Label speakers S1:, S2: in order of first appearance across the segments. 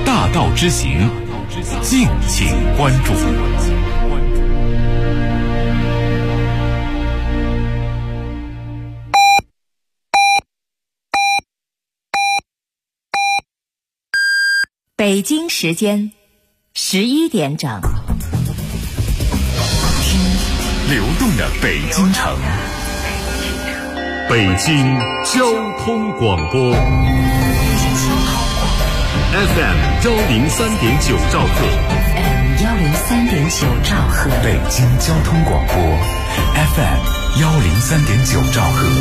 S1: 大道之行，敬请关注。
S2: 北京时间11点整，
S1: 听流动的北京城，北京交通广播 FM 103.9兆赫，
S2: 103.9兆赫，
S1: 北京交通广播 FM 103.9兆赫。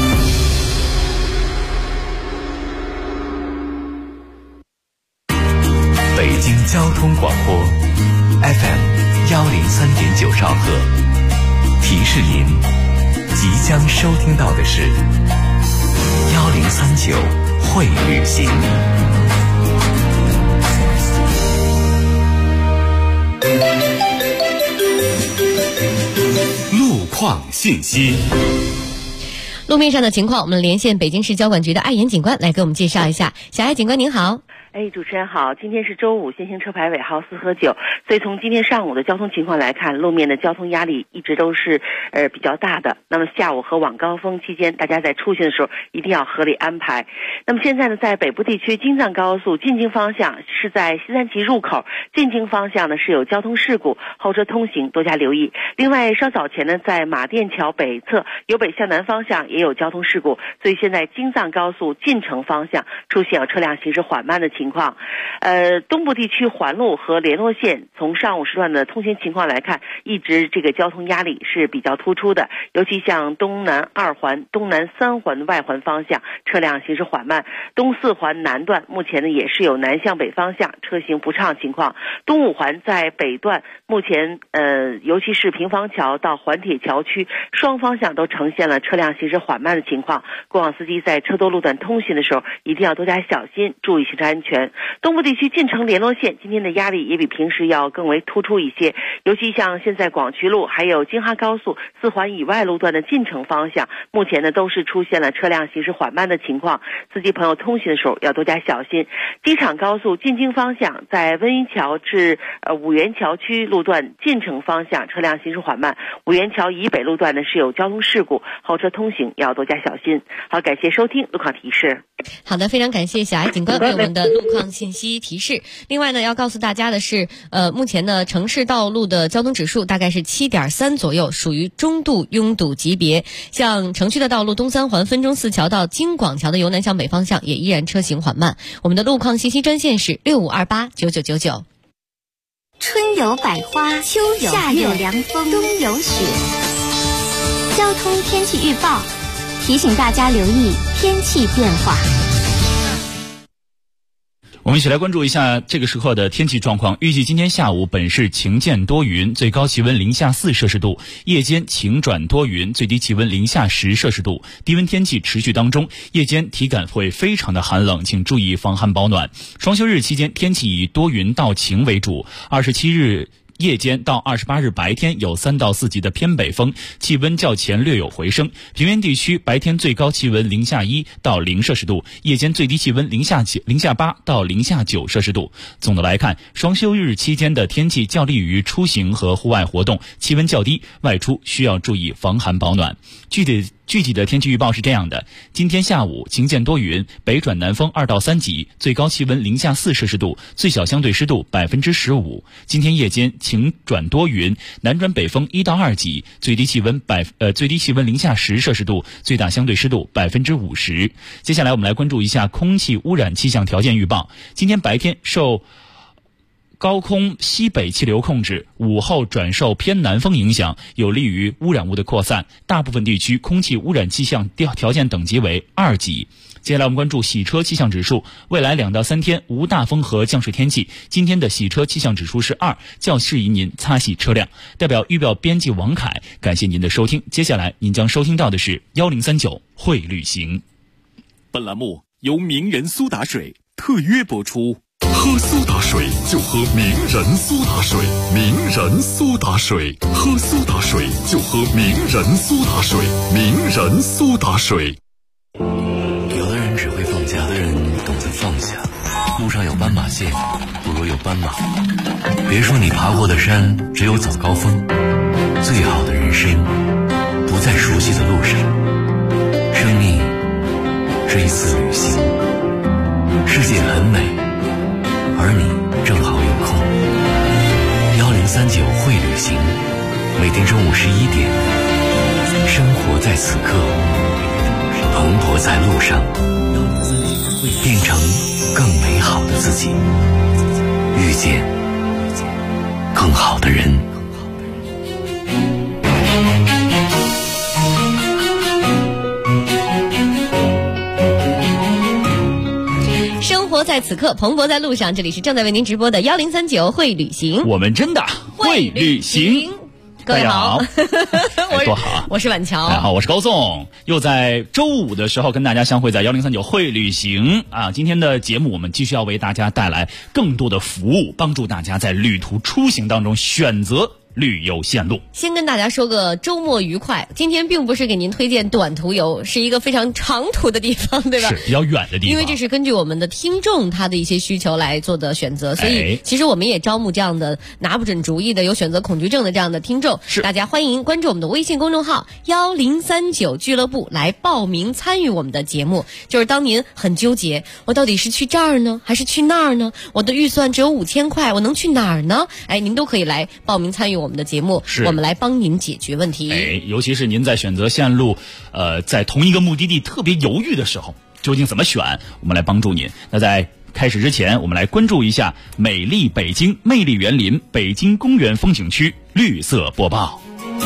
S1: 北京交通广播 FM 103.9兆赫，提示您即将收听到的是1039会旅行。路况信息。
S3: 路面上的情况，我们连线北京市交管局的艾岩警官来给我们介绍一下。小艾警官您好。
S4: 主持人好，今天是周五，限行车牌尾号4和9，所以从今天上午的交通情况来看，路面的交通压力一直都是比较大的。那么下午和晚高峰期间，大家在出行的时候一定要合理安排。那么现在呢，在北部地区京藏高速进京方向是在西三旗入口进京方向呢是有交通事故，后车通行多加留意。另外稍早前呢，在马甸桥北侧由北向南方向也有交通事故，所以现在京藏高速进城方向出现有车辆行驶缓慢的情况。东部地区环路和联络线从上午时段的通行情况来看，一直这个交通压力是比较突出的，尤其像东南2环、东南3环外环方向车辆行驶缓慢，东4环南段目前呢也是有南向北方向车行不畅情况，东5环在北段目前尤其是平房桥到环铁桥区双方向都呈现了车辆行驶缓慢的情况，过往司机在车多路段通行的时候一定要多加小心，注意行车安全。东部地区进城联络线今天的压力也比平时要更为突出一些，尤其像现在广渠路还有京哈高速4环以外路段的进城方向，目前呢都是出现了车辆行驶缓慢的情况，司机朋友通行的时候要多加小心。机场高速进京方向在温榆桥至五原桥区路段进城方向车辆行驶缓慢，五原桥以北路段呢是有交通事故，后车通行要多加小心。好，感谢收听路况提示。
S3: 好的，非常感谢小艾警官为我们的路况信息提示。另外呢，要告诉大家的是，目前呢城市道路的交通指数大概是7.3左右，属于中度拥堵级别。像城区的道路东3环分钟寺桥到京广桥的由南向北方向也依然车行缓慢。我们的路况信息专线是65289999。
S5: 春有百花，秋有夏有凉风，冬有雪。交通天气预报提醒大家留意天气变化。
S6: 我们一起来关注一下这个时刻的天气状况。预计今天下午本市晴间多云，最高气温零下4摄氏度，夜间晴转多云，最低气温零下10摄氏度，低温天气持续当中，夜间体感会非常的寒冷，请注意防寒保暖。双休日期间天气以多云到晴为主，27日夜间到28日白天有3到4级的偏北风，气温较前略有回升。平原地区白天最高气温零下1到0摄氏度，夜间最低气温零下8到零下9摄氏度。总的来看，双休日期间的天气较利于出行和户外活动，气温较低，外出需要注意防寒保暖。具体的天气预报是这样的：今天下午晴间多云，北转南风2到3级，最高气温零下4摄氏度，最小相对湿度15%。今天夜间晴转多云，南转北风1到2级，最低气温零下10摄氏度，最大相对湿度50%。接下来我们来关注一下空气污染气象条件预报。今天白天受高空西北气流控制，午后转受偏南风影响，有利于污染物的扩散，大部分地区空气污染气象条件等级为2级。接下来我们关注洗车气象指数，未来2到3天无大风和降水天气，今天的洗车气象指数是2，较适宜您擦洗车辆。代表预报编辑王凯，感谢您的收听。接下来您将收听到的是1039会旅行。
S1: 本栏目由名人苏打水特约播出。喝苏打水就喝名人苏打水，名人苏打水，喝苏打水就喝名人苏打水，名人苏打水。
S7: 有的人只会放假，有的人懂得放下。路上有斑马线，不如我有斑马。别说你爬过的山只有早高峰，最好的人生不在熟悉的路上。生命是一次旅行，世界很美，而你正好有空。1039会旅行，每天中午11点，生活在此刻，蓬勃在路上，变成更美好的自己，遇见更好的人。
S3: 生活在此刻，蓬勃在路上。这里是正在为您直播的1039会旅行，
S6: 我们真的会旅行。
S3: 各位好，
S6: 多好啊！
S3: 我是婉乔，
S6: 大家好，我是高颂，又在周五的时候跟大家相会在1039会旅行啊！今天的节目我们继续要为大家带来更多的服务，帮助大家在旅途出行当中选择旅游线路。
S3: 先跟大家说个周末愉快。今天并不是给您推荐短途游，是一个非常长途的地方，对吧？
S6: 是比较远的地方。
S3: 因为这是根据我们的听众他的一些需求来做的选择，所以其实我们也招募这样的拿不准主意的、有选择恐惧症的这样的听众。
S6: 是，
S3: 大家欢迎关注我们的微信公众号1039俱乐部来报名参与我们的节目。就是当您很纠结，我到底是去这儿呢，还是去那儿呢？我的预算只有5000块，我能去哪儿呢？您都可以来报名参与我们的节目，我们来帮您解决问题。
S6: 尤其是您在选择线路，在同一个目的地特别犹豫的时候，究竟怎么选？我们来帮助您。那在开始之前，我们来关注一下美丽北京魅力园林北京公园风景区绿色播报。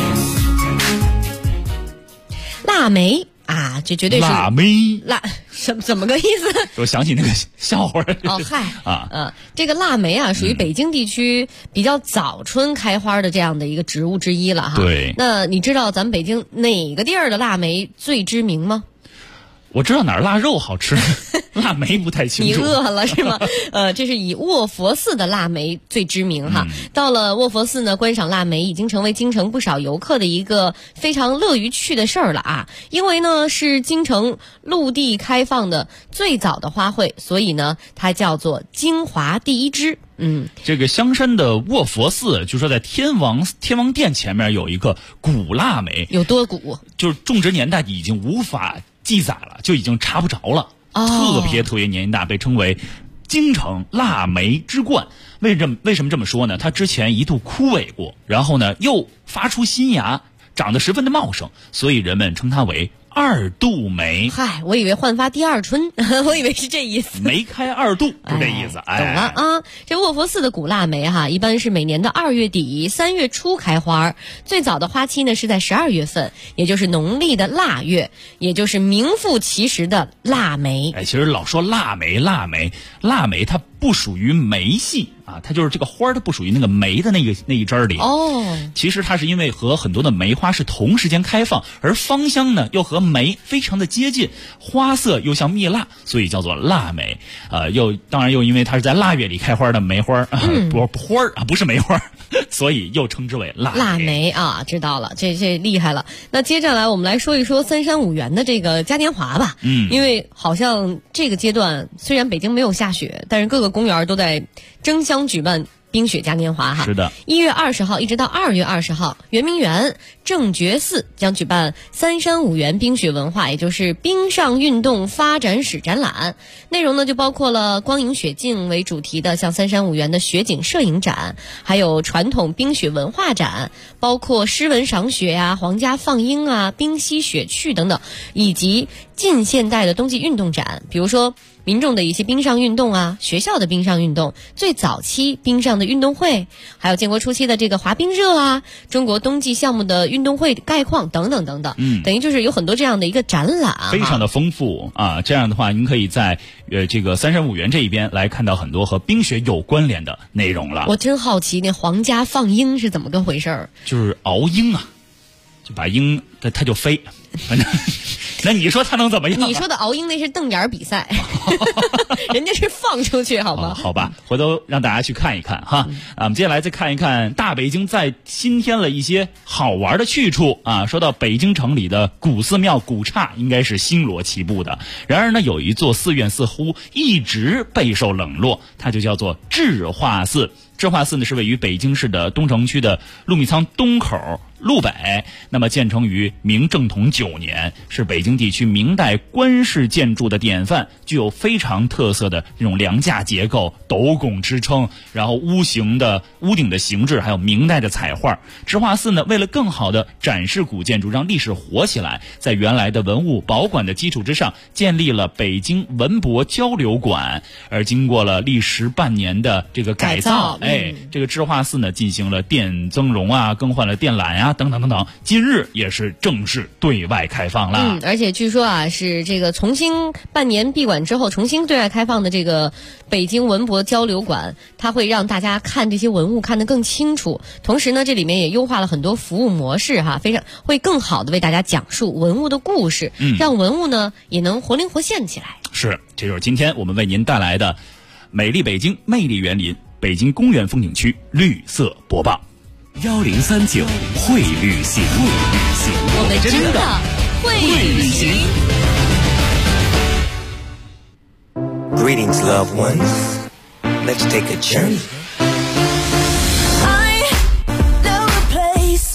S3: 腊梅啊，这绝对是
S6: 腊梅
S3: 怎么个意思？
S6: 我想起那个笑话
S3: 哦，嗨这个腊梅啊，属于北京地区比较早春开花的这样的一个植物之一了哈。
S6: 对，
S3: 那你知道咱们北京哪个地儿的腊梅最知名吗？
S6: 我知道哪儿腊肉好吃，腊梅不太清楚。
S3: 你饿了是吗？这是以卧佛寺的腊梅最知名哈。到了卧佛寺呢，观赏腊梅已经成为京城不少游客的一个非常乐于去的事儿了啊。因为呢是京城陆地开放的最早的花卉，所以呢它叫做京华第一枝。
S6: 这个香山的卧佛寺，就说在天王殿前面有一个古腊梅，
S3: 有多古？就是
S6: 种植年代已经无法记载了，就已经查不着了，特别年纪大，被称为京城腊梅之冠。为什么这么说呢？它之前一度枯萎过，然后呢又发出新芽，长得十分的茂盛，所以人们称它为二度梅。
S3: 嗨，我以为焕发第二春，我以为是这意思。
S6: 梅开二度，就这意思。
S3: 懂了啊。这卧佛寺的古腊梅哈，一般是每年的2月底、3月初开花，最早的花期呢是在12月份，也就是农历的腊月，也就是名副其实的腊梅。
S6: 其实老说腊梅它不属于梅系啊，它就是这个花它不属于那个梅的那一枝儿里。其实它是因为和很多的梅花是同时间开放，而芳香呢又和梅非常的接近，花色又像蜜蜡，所以叫做腊梅。当然又因为它是在腊月里开花的梅花，不是梅花，所以又称之为腊
S3: 梅啊。知道了，这厉害了。那接下来我们来说一说三山五园的这个嘉年华吧。因为好像这个阶段虽然北京没有下雪，但是各个公园都在争相举办冰雪嘉年华哈。
S6: 是的
S3: ，1月20号一直到2月20号，圆明园正觉寺将举办三山五园冰雪文化，也就是冰上运动发展史展览。内容呢就包括了光影雪镜为主题的像三山五园的雪景摄影展，还有传统冰雪文化展，包括诗文赏雪啊、皇家放鹰啊、冰嬉雪趣等等，以及近现代的冬季运动展，比如说民众的一些冰上运动啊，学校的冰上运动，最早期冰上的运动会，还有建国初期的这个滑冰热啊，中国冬季项目的运动会概况等等等等。等于就是有很多这样的一个展览，
S6: 非常的丰富啊。这样的话，您可以在这个三山五园这一边来看到很多和冰雪有关联的内容了。
S3: 我真好奇，那皇家放鹰是怎么个回事儿？
S6: 就是熬鹰啊，就把鹰它就飞，反正那你说他能怎么样？
S3: 你说的熬鹰那是瞪眼比赛，人家是放出去好吗？
S6: 好吧，回头让大家去看一看哈。我们接下来再看一看大北京在新添了一些好玩的去处啊。说到北京城里的古寺庙古刹，应该是星罗棋布的。然而呢，有一座寺院似乎一直备受冷落，它就叫做智化寺。智化寺呢是位于北京市的东城区的陆密仓东口路北，那么建成于明正统9年，是北京地区明代官式建筑的典范，具有非常特色的这种梁架结构、斗拱支撑，然后屋顶的形制，还有明代的彩画。智化寺呢，为了更好的展示古建筑，让历史活起来，在原来的文物保管的基础之上，建立了北京文博交流馆，而经过了历时半年的这个改造，这个智化寺呢进行了电增容啊，更换了电缆啊，等等等等，今日也是正式对外开放了。
S3: 而且据说啊，是这个重新半年闭馆之后重新对外开放的这个北京文博交流馆，它会让大家看这些文物看得更清楚，同时呢，这里面也优化了很多服务模式哈，非常会更好的为大家讲述文物的故事，让文物呢也能活灵活现起来。
S6: 是，这就是今天我们为您带来的美丽北京，魅力园林，北京公园风景区绿色播报。
S7: 1039会旅行，
S3: 我们真的会旅行。
S8: Greetings, loved ones. Let's take a journey.
S9: I know a place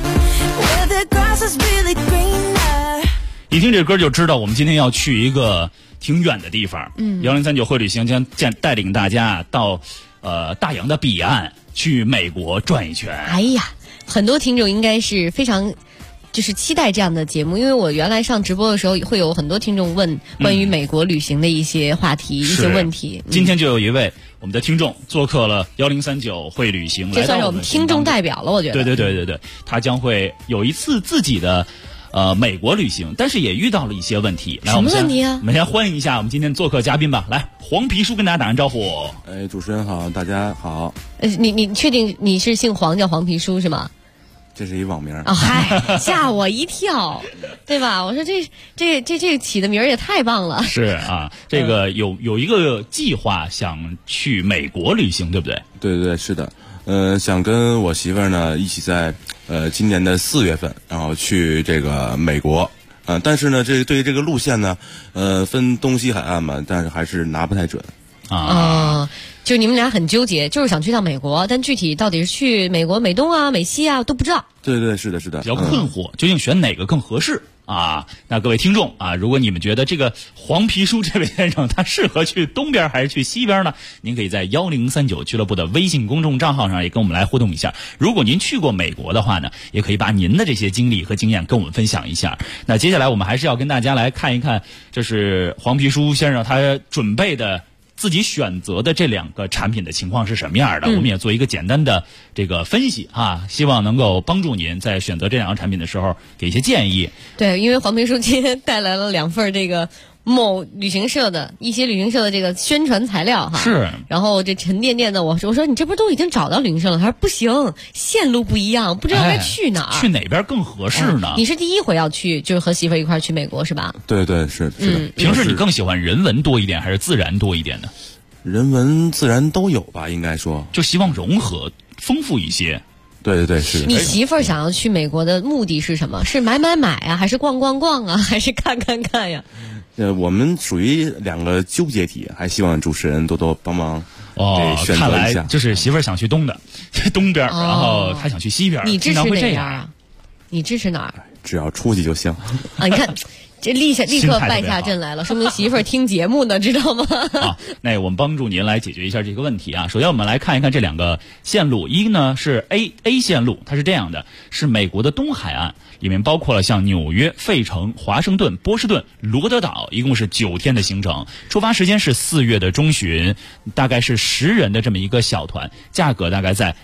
S9: where the grass is really greener.
S6: 一听这歌就知道我们今天要去一个挺远的地方。1039会旅行将带领大家到大洋的彼岸，去美国转一圈。
S3: 哎呀，很多听众应该是非常就是期待这样的节目，因为我原来上直播的时候会有很多听众问关于美国旅行的一些话题、一些问题。
S6: 今天就有一位我们的听众做客了1039会旅行，
S3: 这算是我们听众代表了，我觉得。
S6: 对，他将会有一次自己的美国旅行，但是也遇到了一些问题。
S3: 什么问题啊？
S6: 我们先欢迎一下我们今天做客嘉宾吧。来，黄皮书跟大家打声招呼。
S10: 主持人好，大家好。
S3: 你确定你是姓黄叫黄皮书是吗？
S10: 这是一网名。
S3: 嗨，吓我一跳，对吧？我说这起的名儿也太棒了。
S6: 是啊，这个有一个计划想去美国旅行，对不对？
S10: 对，是的。想跟我媳妇儿呢一起在今年的4月份，然后去这个美国。但是呢，对于这个路线呢，分东西海岸嘛，但是还是拿不太准。
S3: 就你们俩很纠结，就是想去趟美国，但具体到底是去美国美东啊、美西啊都不知道。
S10: 对，是的，
S6: 比较困惑，究竟选哪个更合适啊？那各位听众啊，如果你们觉得这个黄皮书这位先生他适合去东边还是去西边呢？您可以在1039俱乐部的微信公众账号上也跟我们来互动一下。如果您去过美国的话呢，也可以把您的这些经历和经验跟我们分享一下。那接下来我们还是要跟大家来看一看，这是黄皮书先生他准备的自己选择的这2个产品的情况是什么样的，我们也做一个简单的这个分析啊，希望能够帮助您在选择这2个产品的时候给一些建议。
S3: 对，因为黄皮书今天带来了2份这个某旅行社的一些旅行社的这个宣传材料哈。
S6: 是。然
S3: 后这沉甸甸的，我说你这不都已经找到旅行社了？他说不行，线路不一样，不知道该去哪儿。
S6: 去哪边更合适呢？
S3: 你是第一回要去，就是和媳妇一块去美国是吧？
S10: 对，是的。
S6: 平时你更喜欢人文多一点还是自然多一点呢？
S10: 人文自然都有吧，应该说。
S6: 就希望融合丰富一些。
S10: 对，是的。
S3: 你媳妇儿想要去美国的目的是什么？是买啊，还是逛啊，还是看呀？
S10: 我们属于2个纠结体，还希望主持人多多帮忙选择一下。
S6: 看来就是媳妇儿想去东边，然后他想去西边。
S3: 你支持哪样啊？你支持哪儿？
S10: 只要出去就行。
S3: 你看。这立刻败下阵来了，说明媳妇儿听节目呢，知道吗？
S6: 那我们帮助您来解决一下这个问题啊。首先我们来看一看这2个线路，一呢是 A 线路，它是这样的，是美国的东海岸，里面包括了像纽约、费城、华盛顿、波士顿、罗德岛，一共是9天的行程。出发时间是4月的中旬，大概是10人的这么一个小团，价格大概在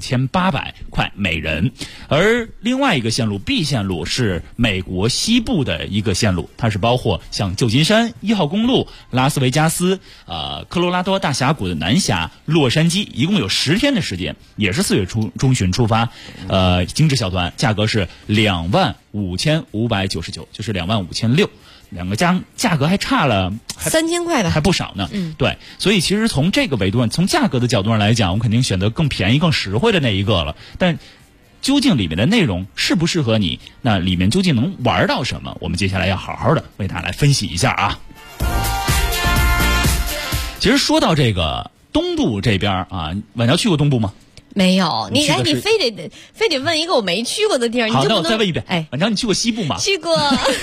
S6: 22800块每人。而另外一个线路 B 线路是美国西部的的一个线路，它是包括像旧金山1号公路、拉斯维加斯、科罗拉多大峡谷的南峡、洛杉矶，一共有10天的时间，也是4月中旬出发。精致小团价格是25599，就是25600，两个价格还差了
S3: 3000块吧，
S6: 还不少呢。对，所以其实从这个维度，从价格的角度上来讲，我肯定选择更便宜、更实惠的那一个了。但究竟里面的内容适不适合你？那里面究竟能玩到什么？我们接下来要好好的为大家来分析一下啊。其实说到这个东部这边啊，婉乔去过东部吗？
S3: 没有，你非得问一个我没去过的地儿，你就不能。
S6: 好，那我再问一遍。婉乔，你去过西部吗？
S3: 去过。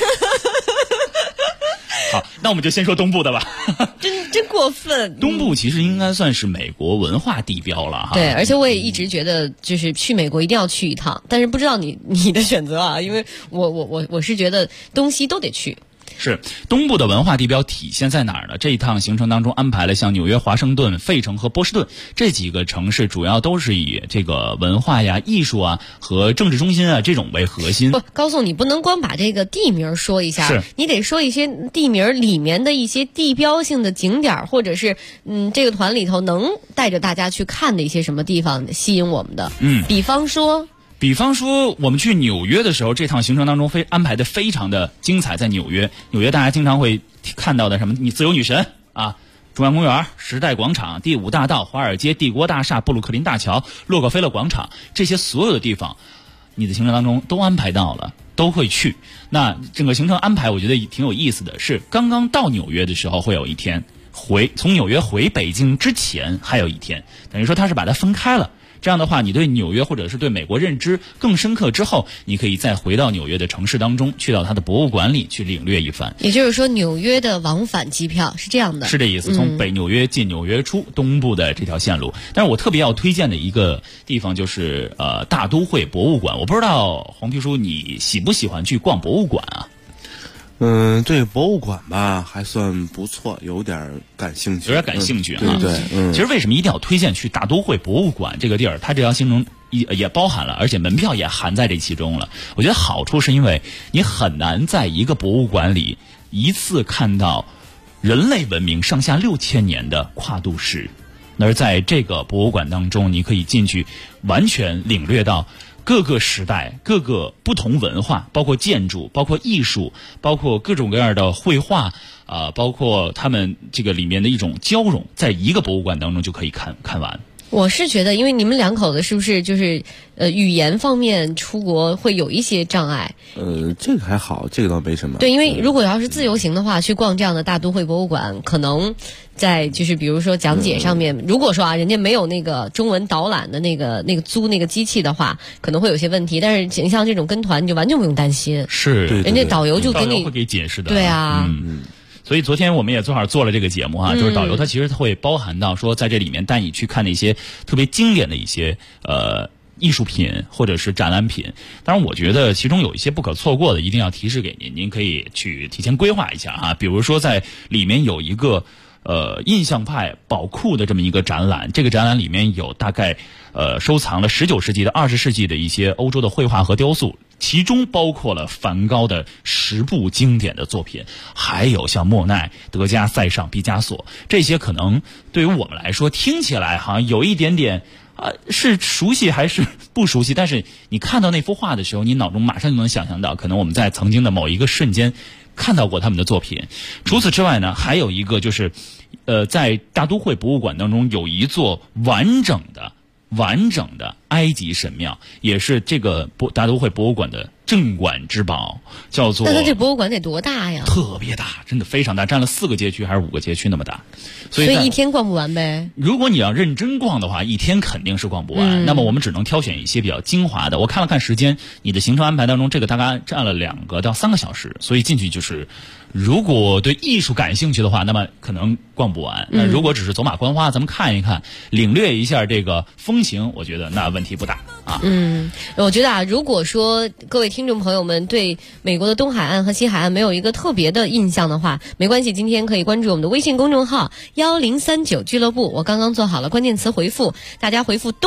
S6: 好，那我们就先说东部的吧。
S3: 真过分。
S6: 东部其实应该算是美国文化地标了哈。
S3: 对，而且我也一直觉得，就是去美国一定要去一趟，但是不知道你的选择啊，因为我是觉得东西都得去。
S6: 是东部的文化地标体现在哪儿呢？这一趟行程当中安排了像纽约、华盛顿、费城和波士顿这几个城市，主要都是以这个文化呀、艺术啊和政治中心啊这种为核心。
S3: 不，高颂，你不能光把这个地名说一下，你得说一些地名里面的一些地标性的景点，或者是这个团里头能带着大家去看的一些什么地方吸引我们的。比方说我们去纽约的时候，这趟行程当中安排的非常的精彩。在纽约大家经常会看到的什么你自由女神啊、中央公园、时代广场、第5大道、华尔街、帝国大厦、布鲁克林大桥、洛克菲勒广场，这些所有的地方你的行程当中都安排到了，都会去。那整个行程安排我觉得挺有意思的，是刚刚到纽约的时候会有一天，从纽约回北京之前还有一天，等于说它是把它分开了。这样的话，你对纽约或者是对美国认知更深刻之后，你可以再回到纽约的城市当中，去到它的博物馆里去领略一番。也就是说，纽约的往返机票是这样的，
S6: 是这意思。从北纽约进纽约出，东部的这条线路。但是我特别要推荐的一个地方就是大都会博物馆。我不知道黄皮书你喜不喜欢去逛博物馆啊？
S10: 这个博物馆吧还算不错，有点感兴趣，
S6: 有点感兴趣
S10: 哈。对，
S6: 其实为什么一定要推荐去大都会博物馆这个地儿？它这条行程也包含了，而且门票也含在这其中了。我觉得好处是因为你很难在一个博物馆里一次看到人类文明上下6000年的跨度史，而在这个博物馆当中，你可以进去完全领略到各个时代、各个不同文化，包括建筑、包括艺术、包括各种各样的绘画包括他们这个里面的一种交融，在一个博物馆当中就可以看完。
S3: 我是觉得，因为你们两口子是不是就是语言方面出国会有一些障碍？
S10: 这个还好，这个倒没什么。
S3: 对，因为如果要是自由行的话，去逛这样的大都会博物馆，可能在就是比如说讲解上面，如果说人家没有那个中文导览的那个租那个机器的话，可能会有些问题。但是你像这种跟团，你就完全不用担心，
S6: 是
S3: 人家导游就给你
S6: 会给解释的。
S3: 对啊。
S6: 所以昨天我们也正好做了这个节目就是导游他其实会包含到说在这里面带你去看那些特别经典的一些艺术品或者是展览品。当然我觉得其中有一些不可错过的一定要提示给您，您可以去提前规划一下比如说在里面有一个印象派宝库的这么一个展览，这个展览里面有大概收藏了19世纪的20世纪的一些欧洲的绘画和雕塑，其中包括了梵高的10部经典的作品，还有像莫奈、德加、塞尚、毕加索，这些可能对于我们来说听起来好像有一点点是熟悉还是不熟悉，但是你看到那幅画的时候，你脑中马上就能想象到可能我们在曾经的某一个瞬间看到过他们的作品。除此之外呢，还有一个就是在大都会博物馆当中有一座完整的埃及神庙，也是这个大都会博物馆的镇馆之宝，叫做。
S3: 那它这博物馆得多大呀？
S6: 特别大，真的非常大，占了4个街区还是5个街区那么大，所
S3: 以一天逛不完呗。
S6: 如果你要认真逛的话，一天肯定是逛不完。那么我们只能挑选一些比较精华的。我看了看时间，你的行程安排当中，这个大概占了2个到3个小时，所以进去就是。如果对艺术感兴趣的话，那么可能逛不完。那如果只是走马观花，咱们看一看，领略一下这个风情，我觉得那问题不大啊。
S3: 我觉得如果说各位听众朋友们对美国的东海岸和西海岸没有一个特别的印象的话，没关系，今天可以关注我们的微信公众号1039俱乐部。我刚刚做好了关键词回复，大家回复东。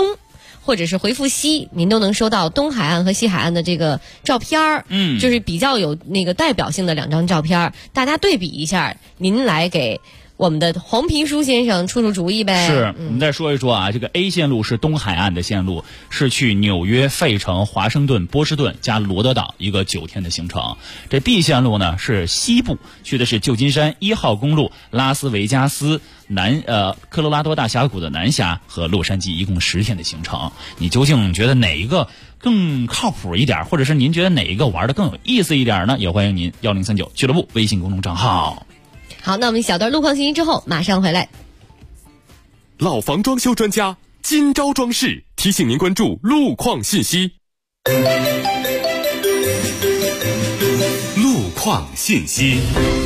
S3: 或者是回复西，您都能收到东海岸和西海岸的这个照片儿。就是比较有那个代表性的2张照片，大家对比一下，您来给我们的黄皮书先生出出主意呗。
S6: 是，我们再说一说啊，这个 A 线路是东海岸的线路，是去纽约、费城、华盛顿、波士顿加罗德岛一个9天的行程。这 B 线路呢是西部，去的是旧金山1号公路、拉斯维加斯、科罗拉多大峡谷的南峡和洛杉矶，一共10天的行程。你究竟觉得哪一个更靠谱一点，或者是您觉得哪一个玩的更有意思一点呢？也欢迎您1039俱乐部微信公众账号。
S3: 好，那我们小段路况信息之后马上回来。
S1: 老房装修专家今朝装饰提醒您关注路况信息。路况信息。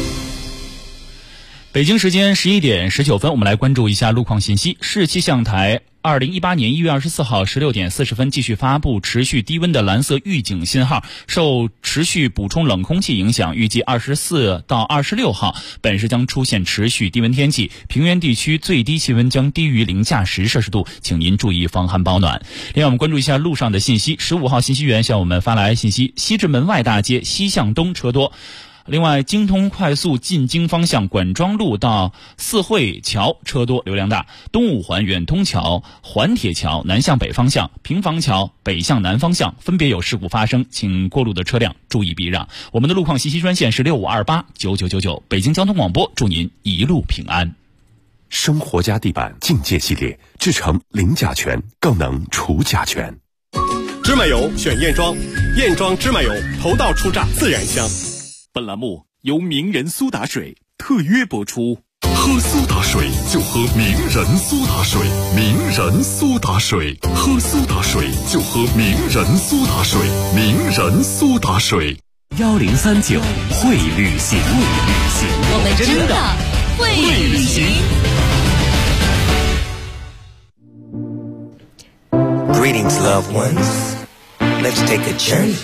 S6: 北京时间11点19分，我们来关注一下路况信息。市气象台2018年1月24号16点40分继续发布持续低温的蓝色预警信号，受持续补充冷空气影响，预计24到26号本市将出现持续低温天气，平原地区最低气温将低于零下10摄氏度，请您注意防寒保暖。另外我们关注一下路上的信息，15号信息员向我们发来信息，西直门外大街西向东车多。另外，京通快速进京方向管庄路到四惠桥车多流量大，东五环远通桥、环铁桥南向北方向、平房桥北向南方向分别有事故发生，请过路的车辆注意避让。我们的路况信息专线是65289999，北京交通广播，祝您一路平安。
S1: 生活家地板境界系列制成零甲醛，更能除甲醛。
S11: 芝麻油选燕庄，燕庄芝麻油头道出榨，自然香。
S1: 本栏目由名人苏打水特约播出。喝苏打水就喝名人苏打水，名人苏打水，喝苏打水就喝名人苏打水，名人苏打水。
S7: 1039会旅行，
S3: 我们真的会旅行。
S8: Greetings, loved ones. Let's take a journey.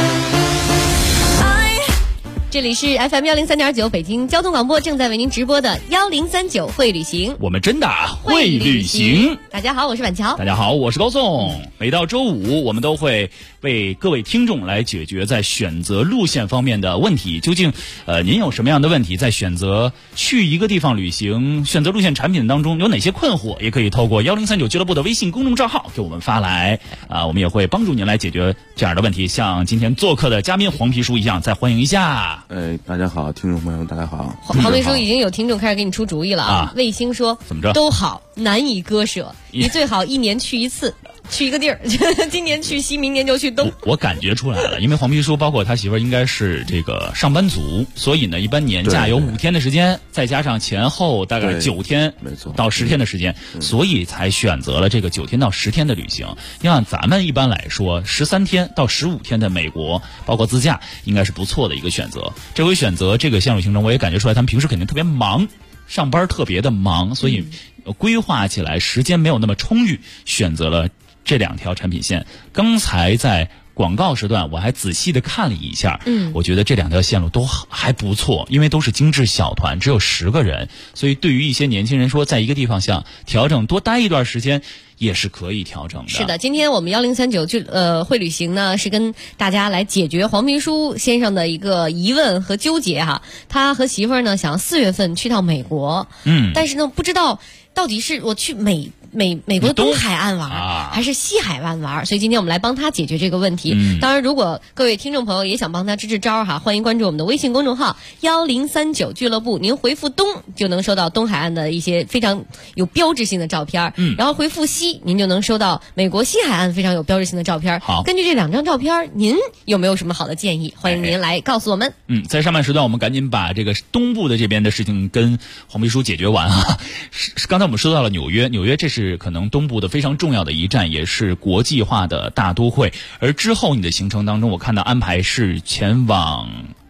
S3: 这里是 FM 103.9北京交通广播正在为您直播的1039会旅行，
S6: 我们真的会旅行。
S3: 大家好，我是婉乔。
S6: 大家好，我是高颂。每到周五，我们都会为各位听众来解决在选择路线方面的问题。究竟您有什么样的问题，在选择去一个地方旅行、选择路线产品当中有哪些困惑，也可以透过1039俱乐部的微信公众账号给我们发来我们也会帮助您来解决这样的问题。像今天做客的嘉宾黄皮书一样，再欢迎一下。
S10: 大家好，听众朋友们，大家好。
S3: 黄皮书已经有听众开始给你出主意了啊！卫星说
S6: 怎么着
S3: 都好，难以割舍，你最好1年去一次。去一个地儿，今年去西，明年就去东。
S6: 我感觉出来了，因为黄皮书包括他媳妇儿应该是这个上班族，所以呢，一般年假有5天的时间，再加上前后大概9天，
S10: 没错，
S6: 到10天的时间，所以才选择了这个9天到10天的旅行。你看咱们一般来说13天到15天的美国，包括自驾，应该是不错的一个选择。这回选择这个线路行程，我也感觉出来他们平时肯定特别忙，上班特别的忙，所以规划起来时间没有那么充裕，选择了这2条产品线。刚才在广告时段我还仔细的看了一下，我觉得这2条线路都还不错，因为都是精致小团，只有10个人，所以对于一些年轻人说在一个地方想调整多待一段时间也是可以调整的。
S3: 是的，今天我们1039会旅行呢，是跟大家来解决黄皮书先生的一个疑问和纠结哈。他和媳妇儿呢想4月份去到美国，但是呢不知道到底是我去美国的东海岸玩还是西海岸玩，所以今天我们来帮他解决这个问题。当然如果各位听众朋友也想帮他支招哈，欢迎关注我们的微信公众号1039俱乐部，您回复东就能收到东海岸的一些非常有标志性的照片，然后回复西您就能收到美国西海岸非常有标志性的照片。
S6: 好，
S3: 根据这2张照片，您有没有什么好的建议？欢迎您来告诉我们。
S6: 在上半时段我们赶紧把这个东部的这边的事情跟黄皮书解决完啊。刚才我们说到了纽约这是可能东部的非常重要的一站，也是国际化的大都会。而之后你的行程当中，我看到安排是前往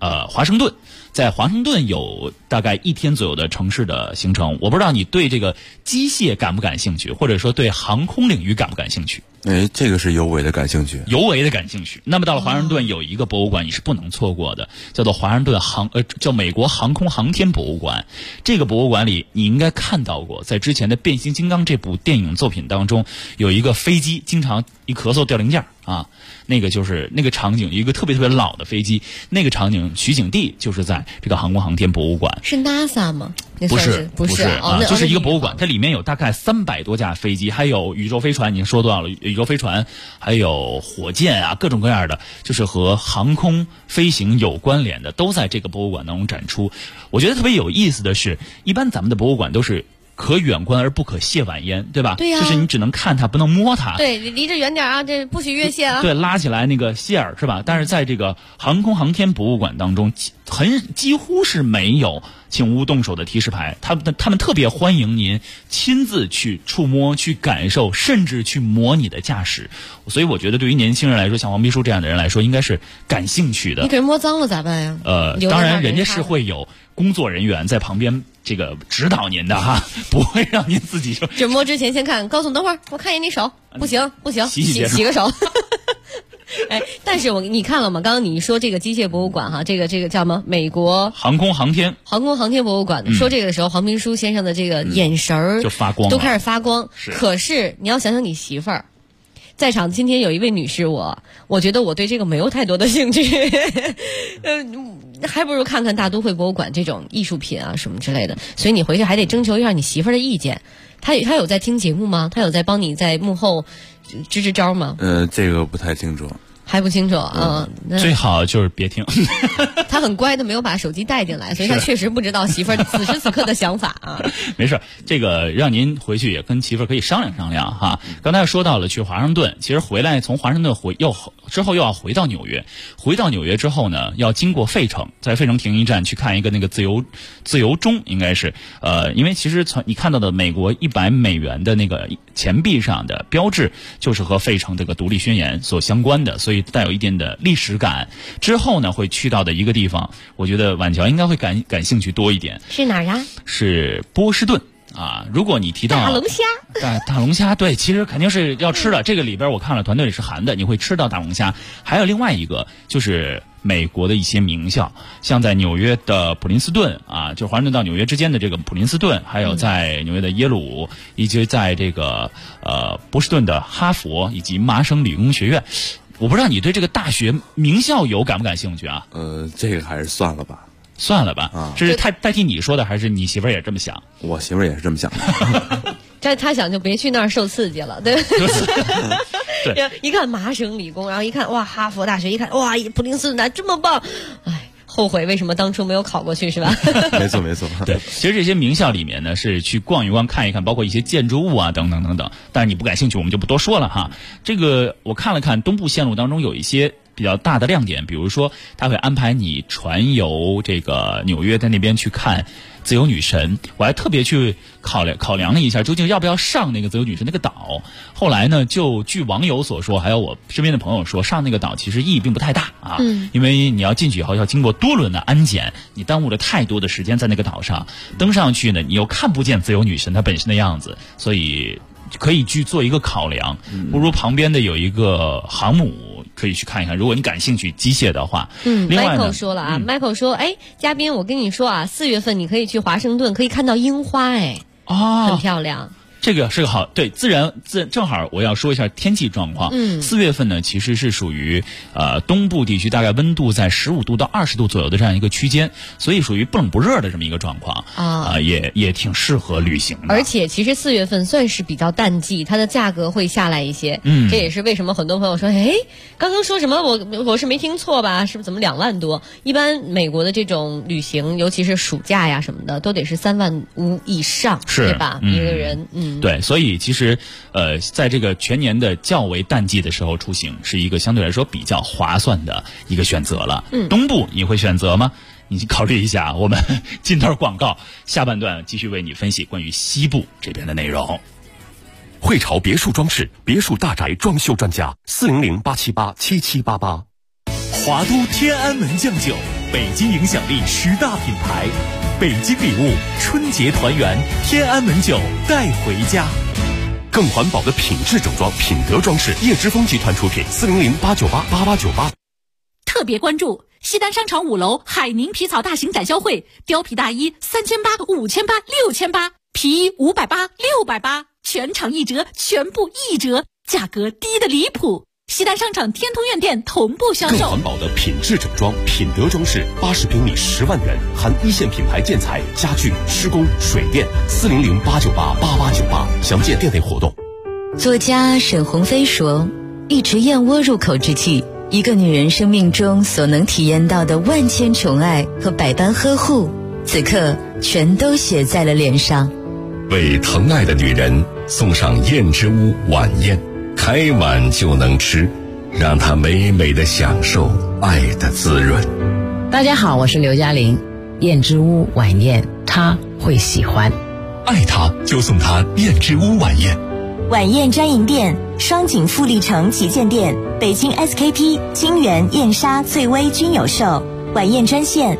S6: 华盛顿。在华盛顿有大概1天左右的城市的行程，我不知道你对这个机械感不感兴趣，或者说对航空领域感不感兴趣？
S10: 这个是尤为的感兴趣。那么到了华盛顿有一个博物馆你是不能错过的，叫做华盛顿叫美国航空航天博物馆。这个博物馆里你应该看到过，在之前的变形金刚这部电影作品当中，有一个飞机经常一咳嗽掉零件啊，那个就是那个场景，一个特别老的飞机，那个场景取景地就是在这个航空航天博物馆。
S3: 是 NASA 吗？
S6: 不是啊，就是一个博物馆，它里面有大概300多架飞机，还有宇宙飞船，你说多少了？宇宙飞船，还有火箭啊，各种各样的，就是和航空飞行有关联的，都在这个博物馆当中展出。我觉得特别有意思的是，一般咱们的博物馆都是可远观而不可亵玩焉，对吧？
S3: 对呀，
S6: 就是你只能看它，不能摸它。
S3: 对，离着远点啊，这不许越线啊。
S6: 对，拉起来那个线儿是吧？但是在这个航空航天博物馆当中，几乎是没有请勿动手的提示牌。他们特别欢迎您亲自去触摸、去感受，甚至去模拟的驾驶。所以我觉得，对于年轻人来说，像王秘书这样的人来说，应该是感兴趣的。
S3: 你给人摸脏了咋办呀？
S6: 当然人家是会有工作人员在旁边这个指导您的哈，不会让您自己
S3: 就摸之前先看，告诉等会儿我看一眼你手，不行，洗个手。哎，但是你看了吗？刚刚你说这个机械博物馆哈，这个叫什么？美国
S6: 航空航天
S3: 博物馆。说这个的时候，黄明书先生的这个眼神儿
S6: 就发光了，
S3: 都开始发光。可是你要想想你媳妇儿。在场今天有一位女士，我觉得我对这个没有太多的兴趣，还不如看看大都会博物馆这种艺术品啊什么之类的。所以你回去还得征求一下你媳妇儿的意见。她有在听节目吗？她有在帮你在幕后支招吗？
S10: 这个不太清楚。
S3: 还不清楚啊，
S6: 最好就是别听。
S3: 他很乖的，没有把手机带进来，所以他确实不知道媳妇儿此时此刻的想法啊。
S6: 没事，这个让您回去也跟媳妇儿可以商量商量哈。刚才说到了去华盛顿，其实回来从华盛顿之后又要回到纽约，回到纽约之后呢，要经过费城，在费城停一站去看一个那个自由钟，应该是因为其实你看到的美国$100的那个钱币上的标志，就是和费城这个独立宣言所相关的，所以带有一点的历史感。之后呢，会去到的一个地方，我觉得晚乔应该会感兴趣多一点。
S3: 是哪儿啊？
S6: 是波士顿啊。如果你提到
S3: 大龙虾，
S6: 大龙虾，对，其实肯定是要吃的。这个里边我看了团队里是含的，你会吃到大龙虾。还有另外一个就是美国的一些名校，像在纽约的普林斯顿啊，就华盛顿到纽约之间的这个普林斯顿，还有在纽约的耶鲁，以及在这个波士顿的哈佛以及麻省理工学院。我不知道你对这个大学名校感不感兴趣啊？
S10: 这个还是算了吧。
S6: 算了吧啊！这是代替你说的，还是你媳妇儿也这么想？
S10: 我媳妇儿也是这么想的。
S3: 他想就别去那儿受刺激了，对。
S6: 对，
S3: 一看麻省理工，然后一看哇哈佛大学，一看哇普林斯顿这么棒，哎，后悔为什么当初没有考过去是吧？
S10: 没错。
S6: 对，其实这些名校里面呢，是去逛一逛、看一看，包括一些建筑物啊等等等等。但是你不感兴趣，我们就不多说了哈。这个我看了看东部线路当中有一些比较大的亮点，比如说他会安排你船游这个纽约，在那边去看自由女神。我还特别去考量了一下，究竟要不要上那个自由女神那个岛。后来呢，就据网友所说，还有我身边的朋友说，上那个岛其实意义并不太大啊，因为你要进去以后要经过多轮的安检，你耽误了太多的时间在那个岛上。登上去呢，你又看不见自由女神她本身的样子，所以可以去做一个考量。不如旁边的有一个航母，可以去看一看，如果你感兴趣机械的话。另外呢
S3: Michael 说了啊，Michael 说，哎，嘉宾，我跟你说啊，4月份你可以去华盛顿，可以看到樱花，哎，很漂亮。
S6: 这个是个好，对，自然正好我要说一下天气状况。4月份呢，其实是属于东部地区大概温度在15度到20度左右的这样一个区间，所以属于不冷不热的这么一个状况啊，也挺适合旅行的。
S3: 而且其实4月份算是比较淡季，它的价格会下来一些。这也是为什么很多朋友说，哎，刚刚说什么我是没听错吧？是不是怎么2万多？一般美国的这种旅行，尤其是暑假呀什么的，都得是3万5以上，对吧？一个人，
S6: 对，所以其实在这个全年的较为淡季的时候出行，是一个相对来说比较划算的一个选择了。东部你会选择吗？你考虑一下。我们进段广告，下半段继续为你分析关于西部这边的内容。
S1: 汇潮别墅装饰，别墅大宅装修专家，400-878-7788。
S12: 华都天安门酱酒北京影响力10大品牌，北京礼物春节团圆，天安门酒带回家。
S1: 更环保的品质整装，品德装饰，叶之峰集团出品，400-898-8898。
S13: 特别关注西单商场5楼海宁皮草大型展销会，貂皮大衣3800、5800、6800，皮衣580、680，全场1折，全部1折，价格低得离谱。西单商场天通苑店同步销售。
S1: 更环保的品质整装，品德装饰，80平米10万元，含一线品牌建材、家具、施工、水电，400-898-8898，详见店内活动。
S2: 作家沈鸿飞说，一直燕窝入口之际，一个女人生命中所能体验到的万千宠爱和百般呵护，此刻全都写在了脸上。
S1: 为疼爱的女人送上燕之屋晚宴，开碗就能吃，让她美美的享受爱的滋润。
S14: 大家好，我是刘嘉玲。燕之屋晚宴，她会喜欢。
S12: 爱她就送她燕之屋晚宴。
S15: 晚宴专营店：双井富力城旗舰店、北京 SKP、金源、燕莎、翠微均有售。晚宴专线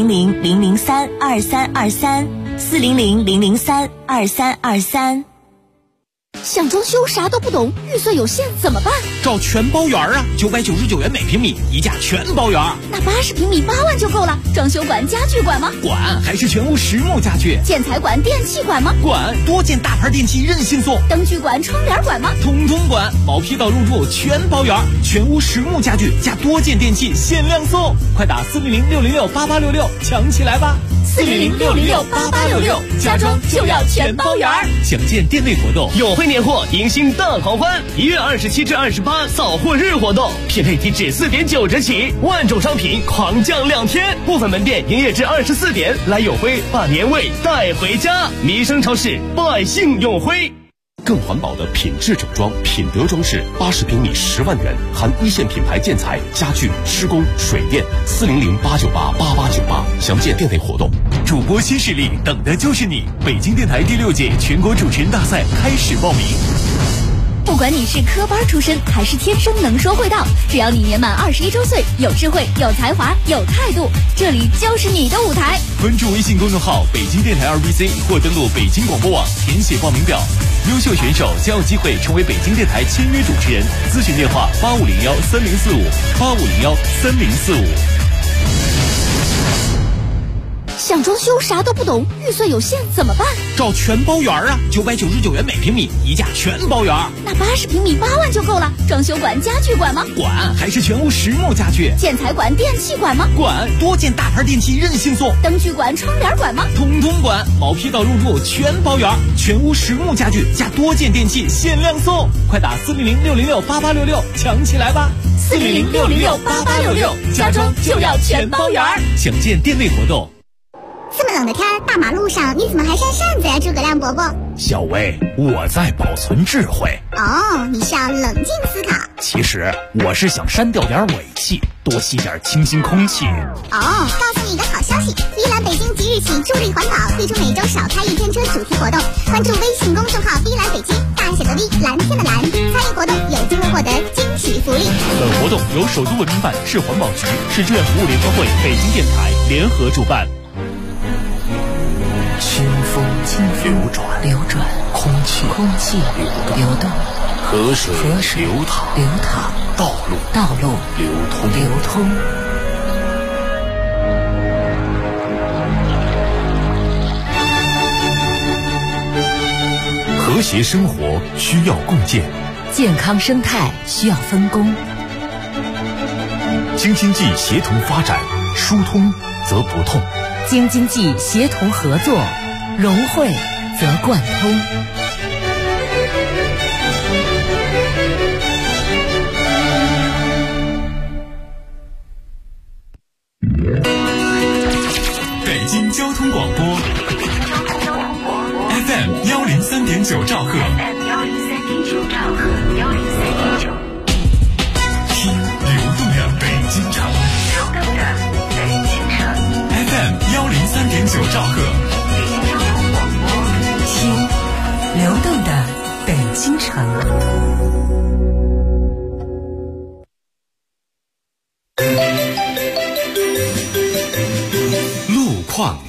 S15: ：400-003-2323，400-003-2323。
S16: 想装修啥都不懂，预算有限怎么办？
S12: 找全包园啊，999元每平米，一价全包园。
S16: 那80平米8万就够了。装修管、家具管吗？
S12: 管，还是全屋实木家具。
S16: 建材管、电器管吗？
S12: 管，多件大牌电器任性送。
S16: 灯具管、窗帘管吗？
S12: 统统管，毛坯到入住全包园，全屋实木家具加多件电器限量送，快打400-606-8866抢起来吧
S16: ！400-606-8866，家装就要全包园。
S12: 详见店内活动。
S17: 友会年货迎新大狂欢，1月27至28扫货日活动，匹配低至4.9折起，万种商品狂降2天，部分门店营业至24点，来友辉把年味带回家。民生超市，百姓永辉。
S1: 更环保的品质整装，品德装饰，80平米10万元，含一线品牌建材、家具、施工、水电，400-898-8898，详见店内活动。
S12: 主播新势力，等的就是你！北京电台第6届全国主持人大赛开始报名。
S16: 不管你是科班出身还是天生能说会道，只要你年满21周岁，有智慧、有才华、有态度，这里就是你的舞台。
S12: 关注微信公众号北京电台2BC 或登录北京广播网填写报名表，优秀选手将有机会成为北京电台签约主持人。咨询电话8501-3045，8501-3045。
S16: 想装修啥都不懂，预算有限怎么办？
S12: 找全包园啊，999元每平米，一价全包园。
S16: 那80平米8万就够了。装修管、家具管吗？
S12: 管，还是全屋实木家具。
S16: 建材管、电器管吗？
S12: 管，多件大牌电器任性送。
S16: 灯具管、窗帘管吗？
S12: 统统管，毛坯到入住全包园，全屋实木家具加多件电器限量送，快打400-606-8866抢起来吧
S16: ！400-606-8866，家装就要全包园。
S12: 详见店内活动。
S18: 这么冷的天，大马路上你怎么还扇扇子呀，诸葛亮伯伯？
S12: 小薇，我在保存智慧。
S18: 哦，你是要冷静思考。
S12: 其实我是想删掉点尾气，多吸点清新空气。
S18: 哦，告诉你一个好消息，依兰北京即日起助力环保，推出每周少开1天车主题活动。关注微信公众号“依兰北京”，大写的 V， 蓝天的蓝，参与活动有机会获得惊喜福利。
S12: 本活动由首都文明办、市环保局、市志愿服务联合会、北京电台联合主办。
S19: 清风流转，空气流动，河水流淌，道路流通。
S12: 和谐生活需要共建，
S2: 健康生态需要分工。
S12: 京津冀协同发展，疏通则不痛。
S2: 京津冀协同合作，融汇则贯通。
S12: 北京交通广播 FM 103.9兆赫，听流动的北京城。FM 103.9兆赫，
S2: 听流动的北京城。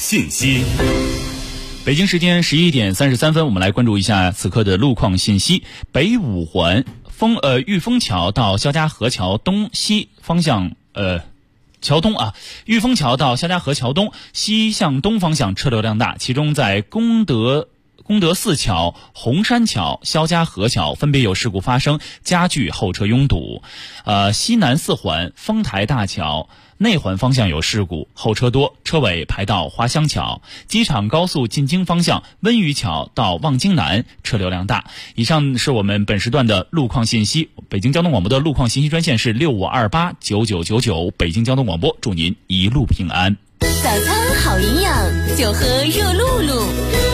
S1: 信息。
S6: 北京时间11:33，我们来关注一下此刻的路况信息。北五环玉峰桥到肖家河桥东西方向桥东啊，玉峰桥到肖家河桥东西向东方向车流量大，其中在功德寺桥、红山桥、肖家河桥分别有事故发生，加剧后车拥堵。西南四环丰台大桥内环方向有事故，后车多，车尾排到华湘桥。机场高速进京方向温榆桥到望京南车流量大。以上是我们本时段的路况信息。北京交通广播的路况信息专线是65289999，北京交通广播，祝您一路平安。
S16: 早餐好营养，就喝热露露。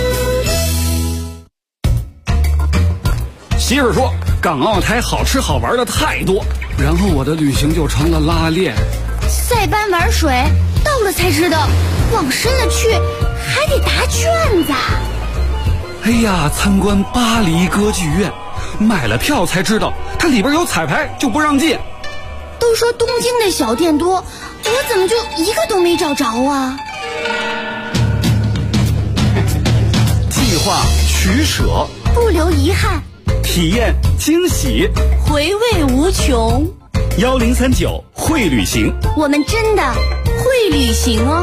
S20: 媳妇说港澳台好吃好玩的太多，然后我的旅行就成了拉练。
S16: 塞班玩水，到了才知道，往深了去还得答卷子。
S20: 哎呀，参观巴黎歌剧院，买了票才知道它里边有彩排，就不让进。
S16: 都说东京的小店多，我怎么就一个都没找着啊？
S20: 计划取舍，
S16: 不留遗憾，
S20: 体验惊喜，
S16: 回味无穷。
S20: 1039会旅行，
S16: 我们真的会旅行哦。